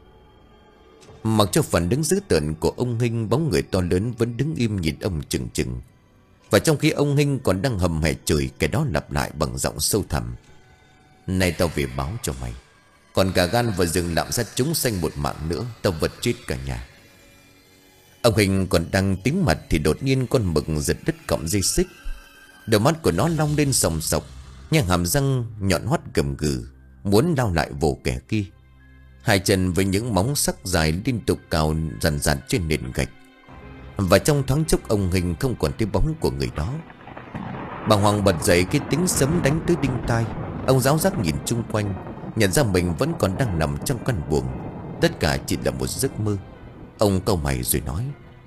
Mặc cho phần đứng dữ tợn của ông Hinh, bóng người to lớn vẫn đứng im nhìn ông chừng chừng. Và trong khi ông Hinh còn đang hầm hè chửi, cái đó lặp lại bằng giọng sâu thẳm: này tao về báo cho mày, còn cả gan vào rừng lạm sát chúng sanh một mạng nữa, tao vật chết cả nhà. Ông Hinh còn đang tím mặt thì đột nhiên con mực giật đứt cọng dây xích. Đôi mắt của nó long lên sòng sọc, nhang hàm răng nhọn hoắt gầm gừ, muốn lao lại vồ kẻ kia. Hai chân với những móng sắc dài liên tục cào dằn dặt trên nền gạch. Và trong thoáng chốc ông Hinh không còn thấy bóng của người đó. Bàng hoàng bật dậy cái tiếng sấm đánh tới đinh tai. Ông ráo rác nhìn chung quanh, nhận ra mình vẫn còn đang nằm trong căn buồng. Tất cả chỉ là một giấc mơ. Ông cau mày rồi nói: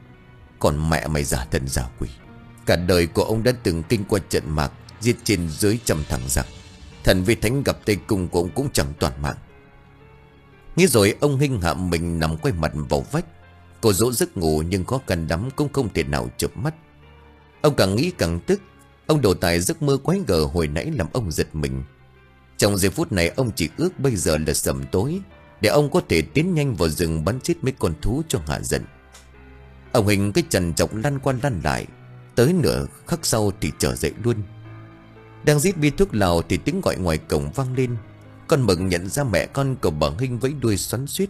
còn mẹ mày giả thần giả quỷ. Cả đời của ông đã từng kinh qua trận mạc, giết trên dưới trăm thằng giặc. Thần với thánh gặp tay cùng của ông cũng chẳng toàn mạng. Nghĩ rồi ông Hinh hạ mình nằm quay mặt vào vách. Cô dỗ giấc ngủ nhưng khó khăn lắm cũng không thể nào chợp mắt. Ông càng nghĩ càng tức. Ông đổ tại giấc mơ quái gở hồi nãy làm ông giật mình. Trong giây phút này ông chỉ ước bây giờ là sầm tối, để ông có thể tiến nhanh vào rừng bắn chết mấy con thú cho hạ giận. Ông Hinh cái trần trọc lăn qua lăn lại, tới nửa khắc sau thì trở dậy luôn. Đang rít bi thuốc lào thì tiếng gọi ngoài cổng vang lên. Con mực nhận ra mẹ con của bà Hinh vẫy đuôi xoắn xuýt.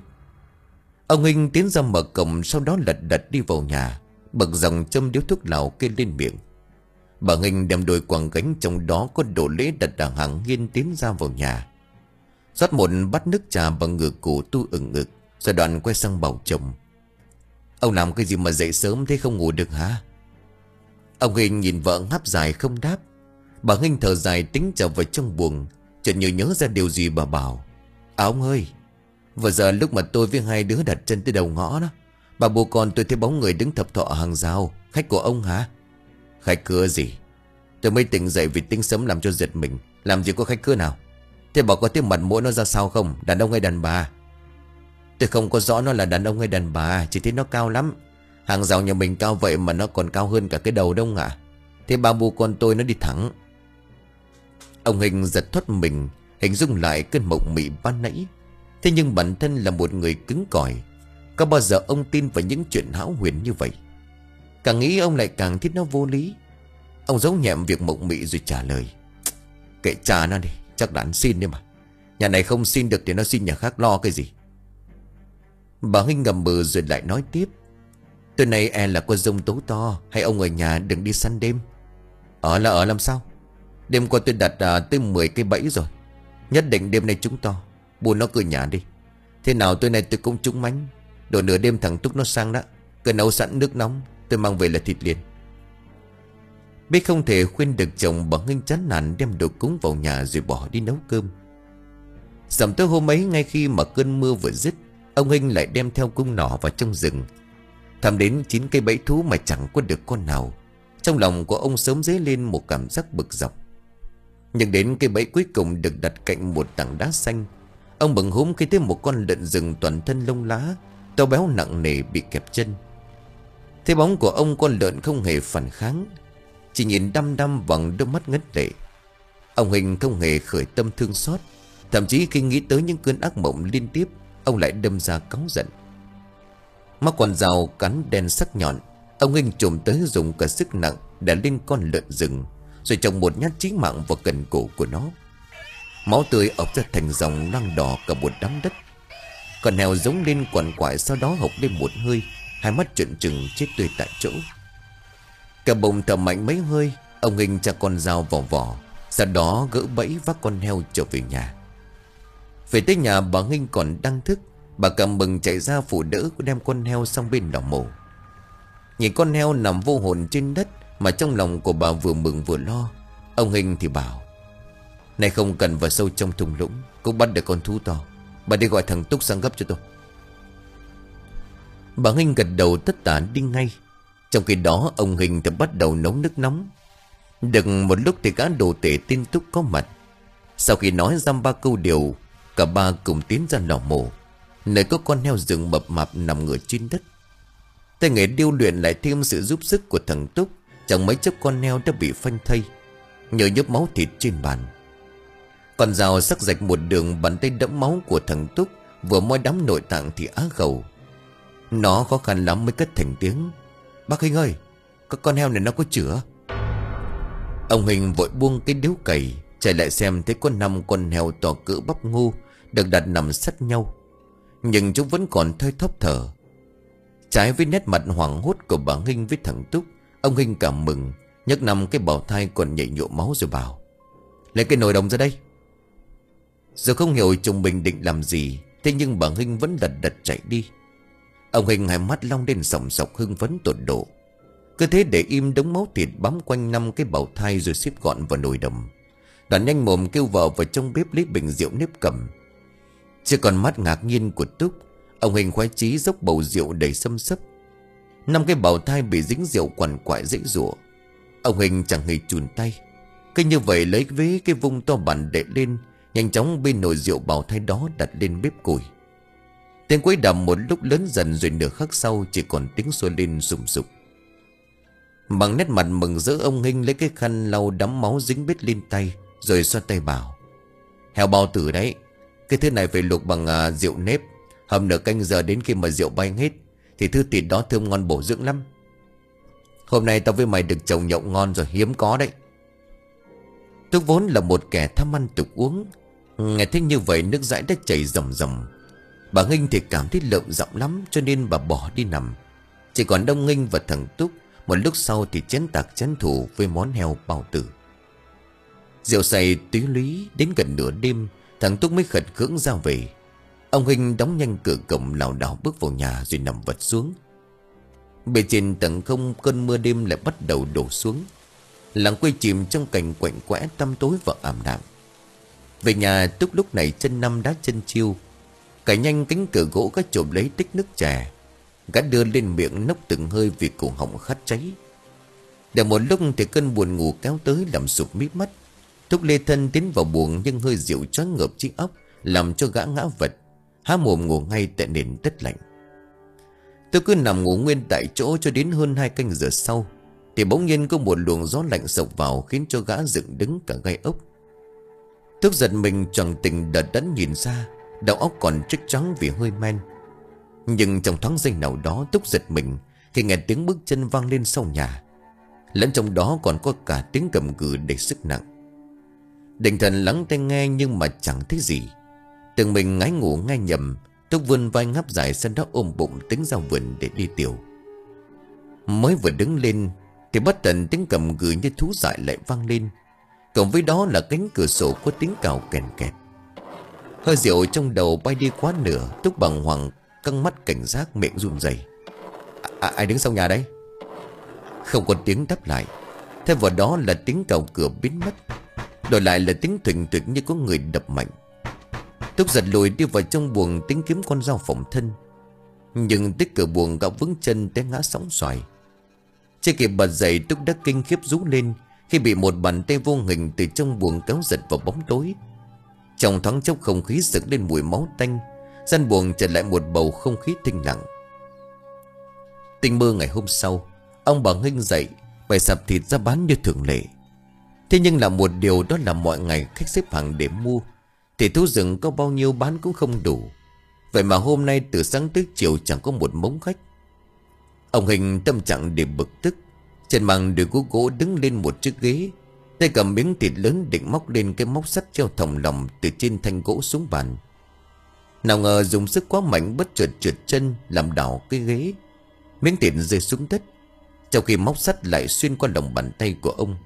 Ông Hinh tiến ra mở cổng, sau đó lật đật đi vào nhà, bật dòng châm điếu thuốc lào kê lên miệng. Bà Hinh đem đôi quàng gánh trong đó có đồ lễ đặt ở hàng hiên tiến ra vào nhà, rót một bát nước trà bằng ngửa cổ tu ửng ực, rồi đoạn quay sang bảo chồng: ông làm cái gì mà dậy sớm thế, không ngủ được hả? Ông Hinh nhìn vợ ngáp dài không đáp. Bà Hinh thở dài tính trở vào trong buồng, chợt nhớ nhớ ra điều gì bà bảo: à ông ơi, vừa giờ lúc mà tôi với hai đứa đặt chân tới đầu ngõ đó, bà bố con tôi thấy bóng người đứng thập thọ ở hàng rào. Khách của ông hả? Khách cưa gì? Tôi mới tỉnh dậy vì tiếng sấm làm cho giật mình. Làm gì có khách cưa nào? Thế bảo có tiếng mặt mũi nó ra sao không? Đàn ông hay đàn bà? Tôi không có rõ nó là đàn ông hay đàn bà, chỉ thấy nó cao lắm. Hàng rào nhà mình cao vậy mà nó còn cao hơn cả cái đầu đông ạ. Thế ba bố con tôi nó đi thẳng. Ông Hinh giật thoát mình, hình dung lại cơn mộng mị ban nãy. Thế nhưng bản thân là một người cứng cỏi, có bao giờ ông tin vào những chuyện hão huyền như vậy? Càng nghĩ ông lại càng thấy nó vô lý. Ông giấu nhẹm việc mộng mị rồi trả lời: kệ cha nó đi, chắc là ăn xin đi mà. Nhà này không xin được thì nó xin nhà khác, lo cái gì. Bà Hinh ngầm bừ rồi lại nói tiếp: tối nay e là có giông tố to, hay ông ở nhà đừng đi săn đêm. Ở là ở làm sao? Đêm qua tôi đặt à, tới mười cây bẫy rồi. Nhất định đêm nay trúng to. Buồn nó cười nhà đi. Thế nào tối nay tôi cũng trúng mánh. Đồ nửa đêm thằng Túc nó sang đó. Cứ nấu sẵn nước nóng, tôi mang về là thịt liền. Biết không thể khuyên được chồng, bà Nghinh chán nản đem đồ cúng vào nhà rồi bỏ đi nấu cơm. Sầm tới hôm ấy, ngay khi mà cơn mưa vừa dứt, ông Nghinh lại đem theo cung nỏ vào trong rừng. Thăm đến chín cây bẫy thú mà chẳng có được con nào. Trong lòng của ông sớm dấy lên một cảm giác bực dọc. Nhưng đến cây bẫy cuối cùng được đặt cạnh một tảng đá xanh, ông bừng húm khi thấy một con lợn rừng toàn thân lông lá, to béo nặng nề bị kẹp chân. Thấy bóng của ông, con lợn không hề phản kháng, chỉ nhìn đăm đăm bằng đôi mắt ngất lệ. Ông Hình không hề khởi tâm thương xót. Thậm chí khi nghĩ tới những cơn ác mộng liên tiếp, ông lại đâm ra cáu giận. Móc con dao cắn đen sắc nhọn, ông Hình trồm tới dùng cả sức nặng đè lên con lợn rừng, rồi trồng một nhát chí mạng vào cần cổ của nó. Máu tươi ọc ra thành dòng loang đỏ cả một đám đất. Con heo giống lên quằn quại, sau đó hộc lên một hơi, hai mắt trợn trừng chết tươi tại chỗ. Cả bụng thở mạnh mấy hơi, ông Hình cho con dao vào vỏ, sau đó gỡ bẫy vác con heo trở về nhà. Về tới nhà, bà Nghinh còn đang thức. Bà cầm bừng chạy ra phụ đỡ đem con heo sang bên lò mổ. Nhìn con heo nằm vô hồn trên đất, mà trong lòng của bà vừa mừng vừa lo. Ông Hình thì bảo: này không cần vào sâu trong thung lũng, cũng bắt được con thú to. Bà đi gọi thằng Túc sang gấp cho tôi. Bà Nghinh gật đầu tất tả đi ngay. Trong khi đó, ông Hình thì bắt đầu nấu nước nóng. Được một lúc thì gã đồ tể tên Túc có mặt. Sau khi nói dăm ba câu điều, cả ba cùng tiến ra lò mổ, nơi có con heo rừng mập mạp nằm ngửa trên đất. Tay nghề điêu luyện lại thêm sự giúp sức của thằng Túc, chẳng mấy chốc con heo đã bị phanh thây, nhờ nhớp máu thịt trên bàn. Con dao sắc rạch một đường, bàn tay đẫm máu của thằng Túc vừa moi đám nội tạng thì á khẩu. Nó khó khăn lắm mới cất thành tiếng: bác Hình ơi, cái con heo này nó có chữa. Ông Hình vội buông cái điếu cày, chạy lại xem thấy có năm con heo to cỡ bắp ngô được đặt nằm sát nhau, nhưng chúng vẫn còn thoi thóp thở. Trái với nét mặt hoảng hốt của bà Nghinh với thằng Túc, ông Hình cảm mừng, nhấc năm cái bào thai còn nhảy nhụa máu rồi bảo: lấy cái nồi đồng ra đây. Giờ không hiểu chồng mình định làm gì, thế nhưng bà Nghinh vẫn lật đật chạy đi. Ông Hình hai mắt long lên sòng sọc hưng phấn tột độ. Cứ thế để im đống máu thịt bám quanh năm cái bào thai rồi xếp gọn vào nồi đồng. Đoạn nhanh mồm kêu vợ vào trong bếp lấy bình rượu nếp cầm. Chưa còn mắt ngạc nhiên của Túc, ông Hình khoái chí dốc bầu rượu đầy xâm xấp. Năm cái bào thai bị dính rượu quằn quại dễ dụa. Ông Hình chẳng hề chùn tay, cứ như vậy lấy vế cái vung to bản đệ lên, nhanh chóng bên nồi rượu bào thai đó đặt lên bếp củi. Tiếng quấy đầm một lúc lớn dần, rồi nửa khắc sau chỉ còn tiếng sôi lên sùng sục. Bằng nét mặt mừng rỡ, ông Hình lấy cái khăn lau đám máu dính bết lên tay, rồi xoa tay bảo: heo bao tử đấy, cái thứ này phải luộc bằng à, rượu nếp, hầm nửa canh giờ, đến khi mà rượu bay hết thì thứ thịt đó thơm ngon bổ dưỡng lắm. Hôm nay tao với mày được chồng nhậu ngon rồi, hiếm có đấy. Túc vốn là một kẻ tham ăn tục uống, nghe thấy như vậy nước dãi đã chảy ròng ròng. Bà Nghinh thì cảm thấy lợm giọng lắm, cho nên bà bỏ đi nằm. Chỉ còn đông Nghinh và thằng Túc. Một lúc sau thì chén tạc chén thủ với món heo bao tử. Rượu say túy lúy, đến gần nửa đêm thằng Túc mới khẩn cưỡng ra về. Ông Hình đóng nhanh cửa cổng, lảo đảo bước vào nhà rồi nằm vật xuống. Bề trên tầng không, cơn mưa đêm lại bắt đầu đổ xuống. Làng quê chìm trong cảnh quạnh quẽ tăm tối và ảm đạm. Về nhà, Túc lúc này chân năm đá chân chiêu. Cài nhanh cánh cửa gỗ gác trộm lấy tích nước chè. Gã đưa lên miệng nốc từng hơi vì cổ họng khát cháy. Để một lúc thì cơn buồn ngủ kéo tới làm sụp mí mắt. Túc lê thân tiến vào buồng, nhưng hơi rượu choáng ngợp chiếc óc làm cho gã ngã vật, há mồm ngủ ngay tại nền đất lạnh. Tôi cứ nằm ngủ nguyên tại chỗ cho đến hơn hai canh giờ sau, thì bỗng nhiên có một luồng gió lạnh sộc vào, khiến cho gã dựng đứng cả gai ốc. Túc giật mình choàng tỉnh, đờ đẫn nhìn ra, đầu óc còn trích choáng vì hơi men. Nhưng trong thoáng giây nào đó, Túc giật mình khi nghe tiếng bước chân vang lên sau nhà, lẫn trong đó còn có cả tiếng gầm gừ đầy sức nặng. Định thần lắng tai nghe nhưng mà chẳng thấy gì. Tưởng mình ngái ngủ nghe nhầm, Túc vươn vai ngáp dài, sau đó ôm bụng tính ra vườn để đi tiểu. Mới vừa đứng lên thì bất tần tiếng gầm gừ như thú dại lại vang lên, cộng với đó là cánh cửa sổ có tiếng cào kèn kẹt. Hơi rượu trong đầu bay đi quá nửa, Túc bàng hoàng căng mắt cảnh giác, miệng run rẩy. À, ai đứng sau nhà đấy? Không có tiếng đáp lại. Thay vào đó là tiếng cào cửa biến mất. Đổi lại là tiếng thình thịch như có người đập mạnh. Túc giật lùi đi vào trong buồng tính kiếm con dao phòng thân. Nhưng tích cửa buồng gạo vững chân té ngã sóng xoài. Chưa kịp bật dậy, Túc đã kinh khiếp rú lên khi bị một bàn tay vô hình từ trong buồng kéo giật vào bóng tối. Trong thoáng chốc không khí sực lên mùi máu tanh. Gian buồng trở lại một bầu không khí thinh lặng. Tình mơ ngày hôm sau, ông bà Nghinh dậy bày sạp thịt ra bán như thường lệ. Thế nhưng là một điều đó là mọi ngày khách xếp hàng để mua, thì thú rừng có bao nhiêu bán cũng không đủ. Vậy mà hôm nay từ sáng tới chiều chẳng có một mống khách. Ông Hình tâm trạng để bực tức. Trên màn đồi gỗ gỗ đứng lên một chiếc ghế, tay cầm miếng thịt lớn định móc lên cái móc sắt treo thòng lòng từ trên thanh gỗ xuống bàn. Nào ngờ dùng sức quá mạnh bất chợt trượt chân làm đảo cái ghế. Miếng thịt rơi xuống đất, trong khi móc sắt lại xuyên qua lòng bàn tay của ông.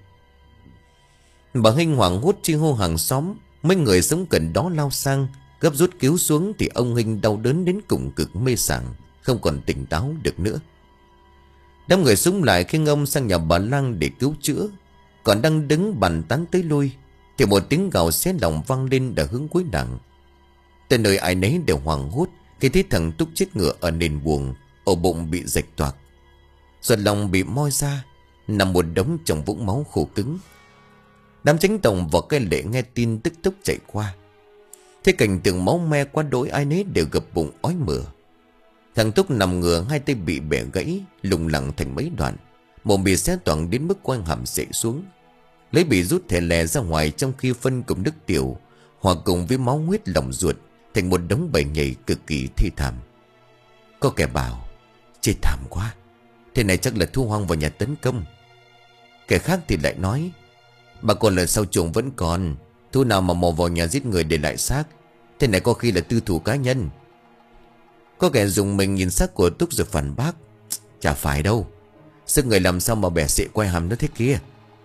Bà Hinh hoảng hốt chi hô hàng xóm. Mấy người sống gần đó lao sang gấp rút cứu xuống, thì ông Hinh đau đớn đến cùng cực mê sảng, không còn tỉnh táo được nữa. Đám người xúm lại khi ông sang nhà bà Lang để cứu chữa. Còn đang đứng bàn tán tới lui, thì một tiếng gào xé lòng vang lên đã hướng cuối đằng. Tới nơi ai nấy đều hoảng hốt khi thấy thằng Túc chết ngựa ở nền buồng, ổ bụng bị rạch toạc, ruột lòng bị moi ra, nằm một đống trong vũng máu khô cứng. Đám chánh tổng và cái lệ nghe tin tức tốc chạy qua. Thế cảnh tượng máu me quá đỗi, ai nấy đều gập bụng ói mửa. Thằng Túc nằm ngửa, hai tay bị bẻ gãy, lủng lẳng thành mấy đoạn, mồm bị xé toang đến mức quanh hàm sệ xuống, lấy bị rút thè lè ra ngoài, trong khi phân cùng nước tiểu hòa cùng với máu huyết lòng ruột thành một đống bầy nhầy cực kỳ thê thảm. Có kẻ bảo chết thảm quá, thế này chắc là thu hoang vào nhà tấn công. Kẻ khác thì lại nói bà còn lần sau chuồng vẫn còn, thu nào mà mò vào nhà giết người để lại xác, thế này có khi là tư thủ cá nhân. Có kẻ dùng mình nhìn xác của Túc rồi phản bác, chả phải đâu, sức người làm sao mà bẻ xệ quay hàm nó thế kia.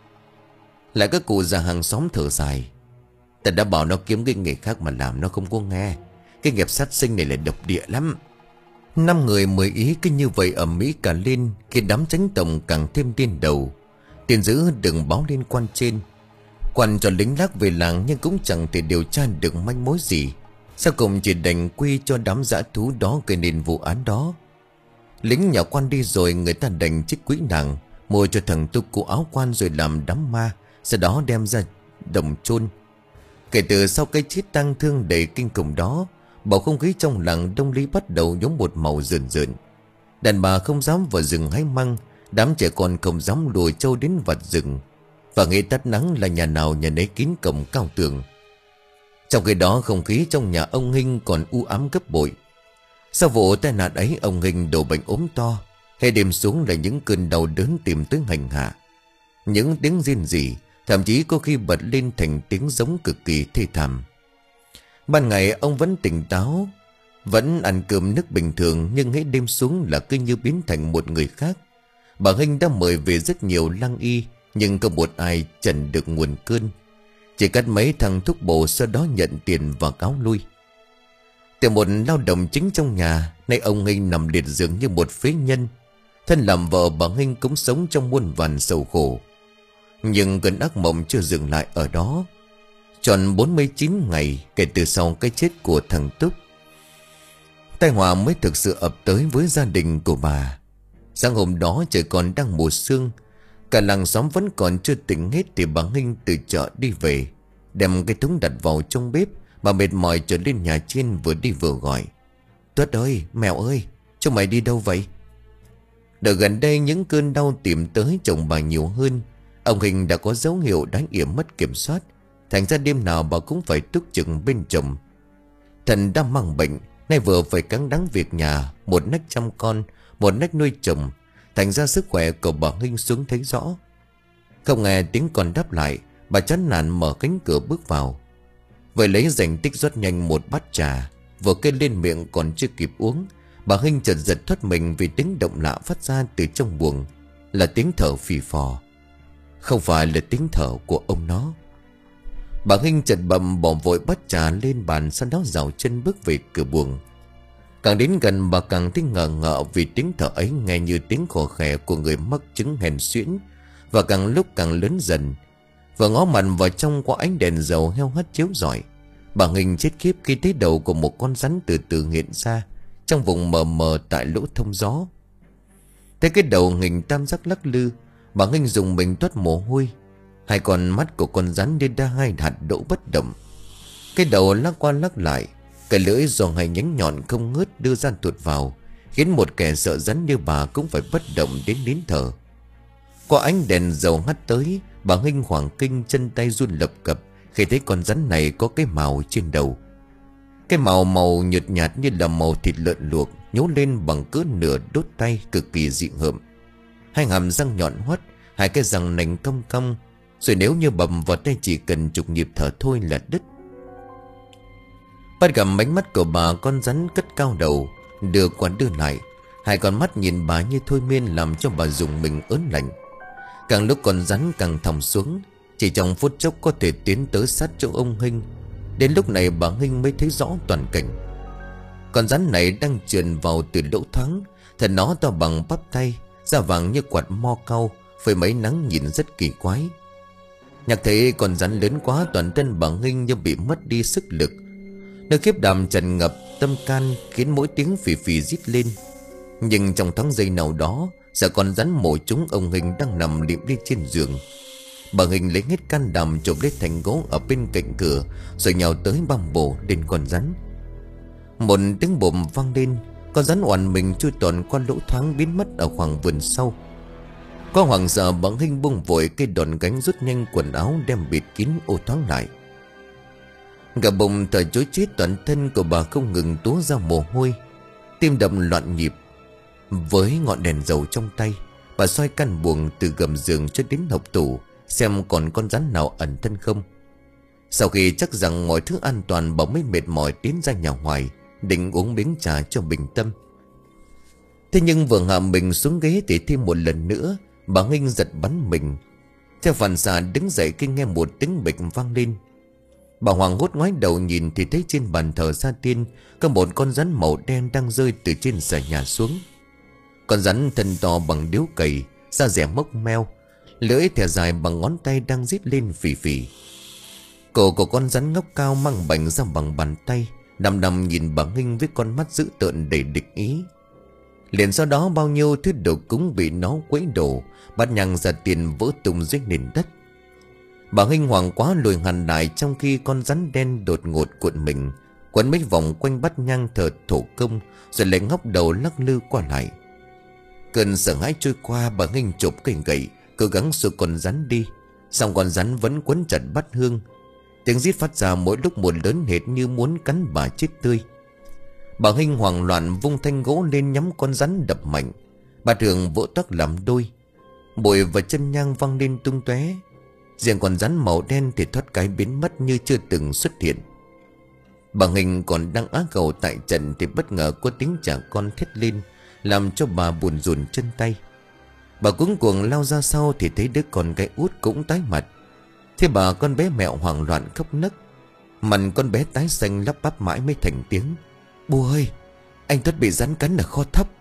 Lại các cụ già hàng xóm thở dài, ta đã bảo nó kiếm cái nghề khác mà làm nó không có nghe. Cái nghiệp sát sinh này là độc địa lắm. Năm người mười ý cứ như vậy ầm ĩ cả lên, khi đám chánh tổng càng thêm điên đầu. Tiền giữ đừng báo lên quan trên, quan cho lính lác về làng, nhưng cũng chẳng thể điều tra được manh mối gì. Sau cùng chỉ đành quy cho đám dã thú đó gây nên vụ án đó. Lính nhà quan đi rồi, người ta đành trích quỹ nàng mua cho thằng Túc cụ áo quan rồi làm đám ma, sau đó đem ra đồng chôn. Kể từ sau cái chết tang thương đầy kinh khủng đó, bầu không khí trong làng Đông Lý bắt đầu nhuốm một màu rờn rợn. Đàn bà không dám vào rừng hái măng, đám trẻ con không dám lùi trâu đến vặt rừng, và ngày tắt nắng là nhà nào nhà nấy kín cổng cao tường. Trong khi đó không khí trong nhà ông Hinh còn u ám gấp bội. Sau vụ tai nạn ấy, ông Hinh đổ bệnh ốm to, hay đêm xuống là những cơn đau đớn tìm tới hành hạ. Những tiếng rên rỉ, thậm chí có khi bật lên thành tiếng giống cực kỳ thê thảm. Ban ngày ông vẫn tỉnh táo, vẫn ăn cơm nước bình thường, nhưng hết đêm xuống là cứ như biến thành một người khác. Bà Hinh đã mời về rất nhiều lăng y, nhưng không một ai trần được nguồn cơn. Chỉ cắt mấy thằng thuốc bổ, sau đó nhận tiền và cáo lui. Từ một lao động chính trong nhà, nay ông Hinh nằm liệt giường như một phế nhân. Thân làm vợ, bà Hinh cũng sống trong muôn vàn sầu khổ. Nhưng cơn ác mộng chưa dừng lại ở đó. Tròn bốn mươi chín ngày kể từ sau cái chết của thằng Túc, tai họa mới thực sự ập tới với gia đình của bà. Sáng hôm đó trời còn đang mùa sương, cả làng xóm vẫn còn chưa tỉnh hết, thì bà Hinh từ chợ đi về, đem cái thúng đặt vào trong bếp. Bà mệt mỏi trở lên nhà trên, vừa đi vừa gọi: Tuất ơi, mèo ơi, chúng mày đi đâu vậy? Đợt gần đây những cơn đau tìm tới chồng bà nhiều hơn. Ông Hình đã có dấu hiệu đánh yểm mất kiểm soát, thành ra đêm nào bà cũng phải túc trực bên chồng. Thần đã mang bệnh, nay vừa phải cắn đắng việc nhà, một nách chăm con, một nách nuôi chồng, thành ra sức khỏe của bà Hinh xuống thấy rõ. Không nghe tiếng con đáp lại, bà chán nản mở cánh cửa bước vào. Vậy lấy dành tích rót nhanh một bát trà, vừa kê lên miệng còn chưa kịp uống, bà Hinh chợt giật thoát mình vì tiếng động lạ phát ra từ trong buồng, là tiếng thở phì phò. Không phải là tiếng thở của ông nó. Bà Hinh chợt bầm bỏ vội bát trà lên bàn, sau đó rào chân bước về cửa buồng. Càng đến gần bà càng thấy ngờ ngợ, vì tiếng thở ấy nghe như tiếng khò khè của người mắc chứng hèn suyễn, và càng lúc càng lớn dần. Và ngó mặt vào trong qua ánh đèn dầu heo hắt chiếu rọi, bà Nghinh chết khiếp khi thấy đầu của một con rắn từ từ hiện ra trong vùng mờ mờ tại lỗ thông gió. Thấy cái đầu Nghinh tam giác lắc lư, bà Nghinh dùng mình toát mồ hôi. Hai con mắt của con rắn đi đa hai hạt đỗ bất động. Cái đầu lắc qua lắc lại, cái lưỡi giòn hai nhánh nhọn không ngớt đưa ra tuột vào, khiến một kẻ sợ rắn như bà cũng phải bất động đến nín thở. Qua ánh đèn dầu hắt tới, bà Nghinh hoảng kinh, chân tay run lập cập khi thấy con rắn này có cái mào trên đầu. Cái màu màu nhợt nhạt như là màu thịt lợn luộc, nhố lên bằng cỡ nửa đốt tay, cực kỳ dị hợm. Hai hàm răng nhọn hoắt, hai cái răng nành cong cong, rồi nếu như bầm vào tay chỉ cần chục nhịp thở thôi là đứt. Bắt gặp ánh mắt của bà, con rắn cất cao đầu, đưa qua đưa lại. Hai con mắt nhìn bà như thôi miên, làm cho bà dùng mình ớn lạnh. Càng lúc con rắn càng thòng xuống, chỉ trong phút chốc có thể tiến tới sát chỗ ông Hinh. Đến lúc này bà Hinh mới thấy rõ toàn cảnh. Con rắn này đang trườn vào từ lỗ thoáng, thân nó to bằng bắp tay, da vàng như quạt mo cau, phơi mấy nắng nhìn rất kỳ quái. Nhạc thấy con rắn lớn quá, toàn thân bà Hinh như bị mất đi sức lực. Nơi khiếp đảm tràn ngập tâm can, khiến mỗi tiếng phì phì rít lên. Nhưng trong thoáng giây nào đó, sợ con rắn mổ trúng ông Hinh đang nằm liệm đi trên giường. Bà Hinh lấy hết can đảm chộp lấy thành gỗ ở bên cạnh cửa, rồi nhào tới băm bổ lên con rắn. Một tiếng bồm vang lên, con rắn oằn mình chui toàn qua lỗ thoáng, biến mất ở khoảng vườn sau. Có hoảng sợ, bà Hinh buông vội cây đòn gánh, rút nhanh quần áo đem bịt kín ô thoáng lại. Cả bụng thở chối chết, toàn thân của bà không ngừng túa ra mồ hôi, tim đập loạn nhịp. Với ngọn đèn dầu trong tay, bà soi căn buồng từ gầm giường cho đến hộc tủ, xem còn con rắn nào ẩn thân không. Sau khi chắc rằng mọi thứ an toàn, bà mới mệt mỏi tiến ra nhà ngoài, định uống miếng trà cho bình tâm. Thế nhưng vừa hạ mình xuống ghế thì thêm một lần nữa bà Nghinh giật bắn mình. Theo phản xạ đứng dậy khi nghe một tiếng bịch vang lên. Bà hoảng hốt ngoái đầu nhìn thì thấy trên bàn thờ gia tiên có một con rắn màu đen đang rơi từ trên xà nhà xuống. Con rắn thân to bằng điếu cày, da dẻ mốc meo, lưỡi thè dài bằng ngón tay đang rít lên phì phì. Cổ của con rắn ngóc cao mang bành ra bằng bàn tay, đăm đăm nhìn bà Nghinh với con mắt dữ tợn đầy địch ý. Liền sau đó bao nhiêu thứ đồ cúng bị nó quấy đổ, bát nhang ra tiền vỡ tung dưới nền đất. Bà Nghinh hoảng quá lùi hẳn lại, trong khi con rắn đen đột ngột cuộn mình, quấn mấy vòng quanh bát nhang thờ thổ công, rồi lại ngóc đầu lắc lư qua lại. Cơn sợ hãi trôi qua, bà Nghinh chụp cây gậy cố gắng xua con rắn đi, song con rắn vẫn quấn chặt bát hương. Tiếng rít phát ra mỗi lúc một lớn hệt như muốn cắn bà chết tươi. Bà Nghinh hoảng loạn vung thanh gỗ lên nhắm con rắn đập mạnh. Bát hương vỡ toác làm đôi, bụi và chân nhang văng lên tung tóe. Riêng con rắn màu đen thì thoát cái biến mất như chưa từng xuất hiện. Bà Nghinh còn đang á khẩu tại trận thì bất ngờ có tiếng trẻ con thét lên, làm cho bà buồn rùn chân tay. Bà cuống cuồng lao ra sau thì thấy đứa con gái út cũng tái mặt. Thế bà con bé mẹo hoảng loạn khóc nấc. Mặt con bé tái xanh, lắp bắp mãi mới thành tiếng: "Bố ơi, anh Tuất bị rắn cắn ở kho thóc."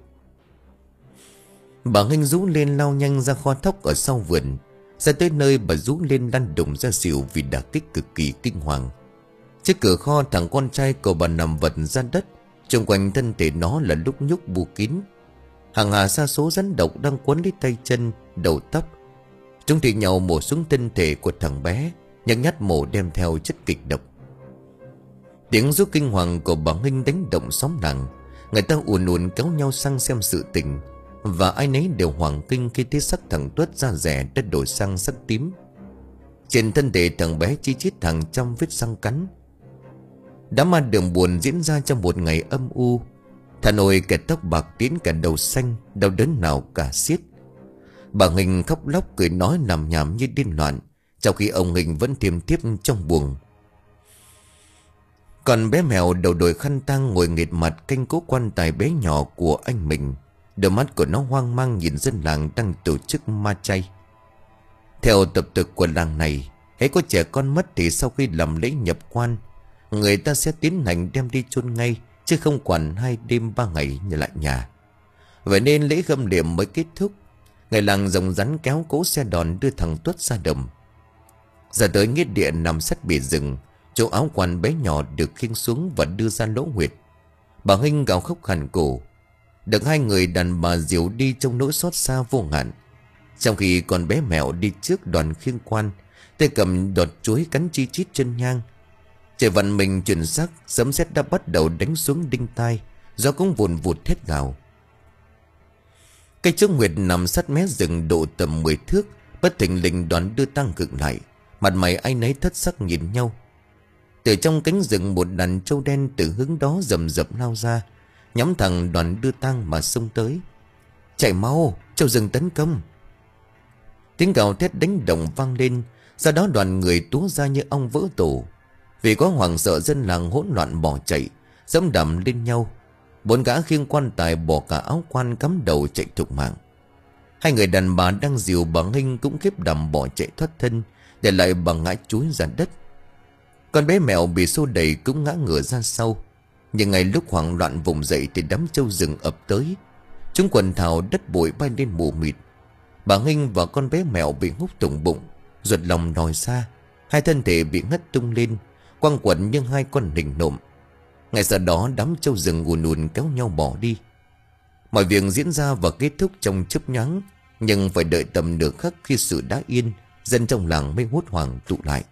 Bà Nghinh rú lên lao nhanh ra kho thóc ở sau vườn. Ra tới nơi bà rú lên lăn đùng ra xỉu vì đả kích cực kỳ kinh hoàng. Trước cửa kho, thằng con trai của bà nằm vật ra đất, xung quanh thân thể nó là lúc nhúc bù kín. Hàng hà sa số rắn độc đang quấn lấy tay chân, đầu tóc. Chúng thì nhau mổ xuống thân thể của thằng bé, nhắc nhát mổ đem theo chất kịch độc. Tiếng rú kinh hoàng của bà Nghinh đánh động xóm làng. Người ta ùn ùn kéo nhau sang xem sự tình, và ai nấy đều hoảng kinh khi thấy sắc thằng Tuất da rẻ đã đổi sang sắc tím. Trên thân thể thằng bé chi chít hàng trăm vết răng cắn. Đám ma đường buồn diễn ra trong một ngày âm u. Thà nồi kẻ tóc bạc tiến cả đầu xanh, đau đớn nào cả xiết. Bà Nghinh khóc lóc cười nói nằm nhảm như điên loạn, trong khi ông Nghinh vẫn thiêm thiếp trong buồng. Còn bé mèo đầu đội khăn tang ngồi nghệt mặt canh cố quan tài bé nhỏ của anh mình. Đôi mắt của nó hoang mang nhìn dân làng đang tổ chức ma chay. Theo tập tục của làng này, hễ có trẻ con mất thì sau khi làm lễ nhập quan, người ta sẽ tiến hành đem đi chôn ngay, chứ không quản hai đêm ba ngày như lại nhà. Vậy nên lễ khâm liệm mới kết thúc. Ngày làng rồng rắn kéo cỗ xe đòn đưa thằng Tuất ra đồng. Ra tới nghĩa địa nằm sát bìa rừng, chỗ áo quan bé nhỏ được khiêng xuống và đưa ra lỗ huyệt. Bà Hinh gào khóc khàn cổ. Được hai người đàn bà dìu đi trong nỗi xót xa vô hạn. Trong khi con bé Mẹo đi trước đoàn khiêng quan, tay cầm đọt chuối cắn chi chít chân nhang. Trời vận mình chuyển sắc, sấm sét đã bắt đầu đánh xuống đinh tai, gió cũng vùn vụt thét gào. Cây trúc nguyệt nằm sát mé rừng độ tầm mười thước, bất thình lình đoàn đưa tăng cực lại, mặt mày ai nấy thất sắc nhìn nhau. Từ trong cánh rừng một đàn trâu đen từ hướng đó rầm rập lao ra, nhắm thẳng đoàn đưa tang mà xông tới. Chạy mau, trâu rừng tấn công. Tiếng gào thét đánh động vang lên, sau đó đoàn người túa ra như ong vỡ tổ. Vì có hoảng sợ, dân làng hỗn loạn bỏ chạy, dẫm đạp lên nhau. Bốn gã khiêng quan tài bỏ cả áo quan cắm đầu chạy thục mạng. Hai người đàn bà đang dìu bà Hinh cũng khiếp đảm bỏ chạy thoát thân, để lại bà ngã chúi ra đất. Con bé Mẹo bị xô đẩy cũng ngã ngửa ra sau. Nhưng ngay lúc hoảng loạn vùng dậy thì đám trâu rừng ập tới. Chúng quần thảo đất bụi bay lên mù mịt. Bà Hinh và con bé Mẹo bị húc thủng bụng, ruột lòng đòi ra. Hai thân thể bị ngất tung lên, quăng quẩn như hai con hình nộm. Ngay sau đó đám trâu rừng ùn ùn kéo nhau bỏ đi. Mọi việc diễn ra và kết thúc trong chớp nhoáng, nhưng phải đợi tầm nửa khắc. Khi sự đã yên, dân trong làng mới hốt hoảng tụ lại.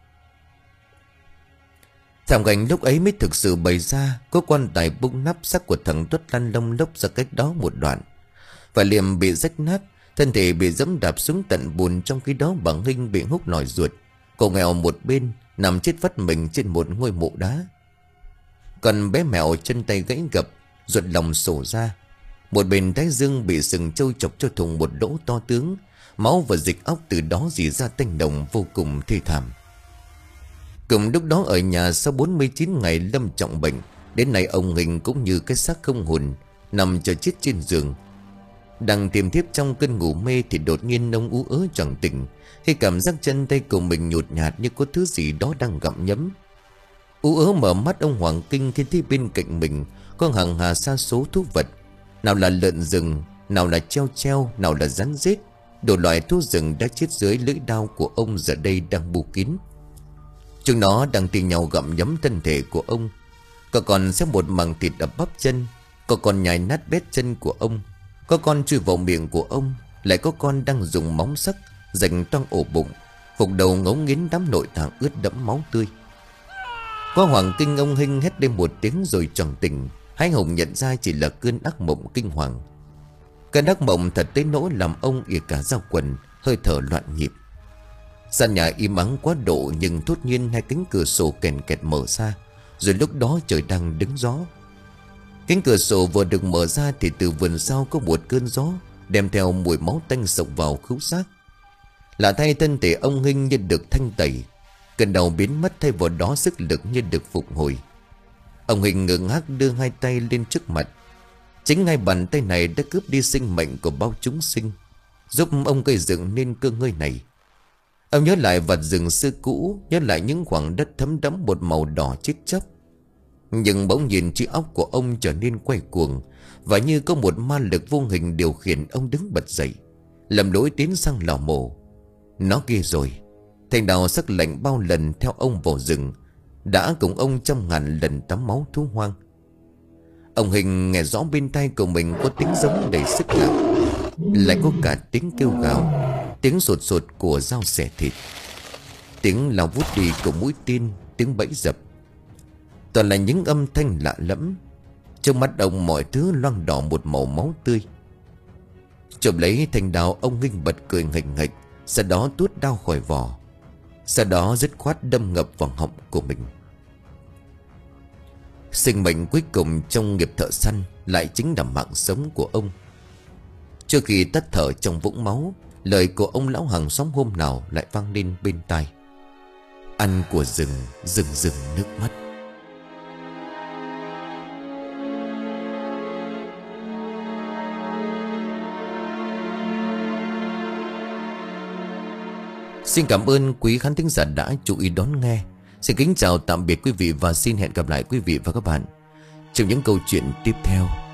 Thảm cảnh lúc ấy mới thực sự bày ra. Có quan tài bung nắp, xác của thằng Tuất lăn lông lốc ra cách đó một đoạn. Và liềm bị rách nát, thân thể bị dẫm đạp xuống tận bùn. Trong khi đó bà Hinh bị húc lòi ruột, cô nghèo một bên nằm chết vắt mình trên một ngôi mộ đá. Còn bé Mẹo chân tay gãy gập, ruột lòng sổ ra. Một bên thái dương bị sừng trâu chọc cho thùng một lỗ to tướng. Máu và dịch óc từ đó rỉ ra tanh đồng vô cùng thê thảm. Cùng lúc đó ở nhà, sau bốn mươi chín ngày lâm trọng bệnh, đến nay ông Hình cũng như cái xác không hồn, nằm chờ chết trên giường. Đang tiềm thiếp trong cơn ngủ mê thì đột nhiên ông ú ớ choàng tỉnh, khi cảm giác chân tay của mình nhột nhạt như có thứ gì đó đang gặm nhấm. Ú ớ mở mắt, ông hoảng kinh khi thấy bên cạnh mình có hàng hà sa số thú vật. Nào là lợn rừng, nào là treo treo, nào là rắn rết. Đủ loại thú rừng đã chết dưới lưỡi đao của ông giờ đây đang bù kín. Chúng nó đang tìm nhau gặm nhấm thân thể của ông. Có con xếp một mảng thịt ở bắp chân, có con nhai nát bét chân của ông, có con chui vào miệng của ông, lại có con đang dùng móng sắc rạch toang ổ bụng, phục đầu ngấu nghiến đám nội tạng ướt đẫm máu tươi. Quá hoàng kinh, ông Hinh hét lên một tiếng rồi choàng tỉnh. Hai Hùng nhận ra chỉ là cơn ác mộng kinh hoàng. Cơn ác mộng thật tới nỗi làm ông ỉa cả da quần, hơi thở loạn nhịp. Gian nhà im ắng quá độ, nhưng thốt nhiên hai cánh cửa sổ kèn kẹt mở ra. Rồi lúc đó trời đang đứng gió. Cánh cửa sổ vừa được mở ra thì từ vườn sau có một cơn gió đem theo mùi máu tanh sộc vào khứu giác. Lạ thay, thân thể ông Hinh như được thanh tẩy, cơn đau biến mất, thay vào đó sức lực như được phục hồi. Ông Hinh ngơ ngác đưa hai tay lên trước mặt. Chính hai bàn tay này đã cướp đi sinh mệnh của bao chúng sinh, giúp ông gây dựng nên cơ ngơi này. Ông nhớ lại vật rừng xưa cũ, nhớ lại những khoảng đất thấm đẫm một màu đỏ chết chóc. Nhưng bỗng nhìn trí óc của ông trở nên quay cuồng, và như có một ma lực vô hình điều khiển ông đứng bật dậy, lầm lối tiến sang lò mổ. Nó kia rồi, thanh đào sắc lạnh bao lần theo ông vào rừng, đã cùng ông trăm ngàn lần tắm máu thú hoang. Ông Hình nghe rõ bên tai của mình có tiếng giống đầy sức nặng, lại có cả tiếng kêu gào, tiếng sột sột của dao xẻ thịt, tiếng lao vút đi của mũi tên, tiếng bẫy dập. Toàn là những âm thanh lạ lẫm. Trong mắt ông mọi thứ loang đỏ một màu máu tươi. Chộp lấy thanh đao, ông Hinh bật cười nghệch nghệch, sau đó tuốt đao khỏi vỏ, sau đó dứt khoát đâm ngập vào họng của mình. Sinh mệnh cuối cùng trong nghiệp thợ săn lại chính là mạng sống của ông. Trước khi tắt thở trong vũng máu, lời của ông lão hàng xóm hôm nào lại vang lên bên tai: ăn của rừng, rừng rừng nước mắt. Xin cảm ơn quý khán thính giả đã chú ý đón nghe. Xin kính chào tạm biệt quý vị và xin hẹn gặp lại quý vị và các bạn Trong những câu chuyện tiếp theo,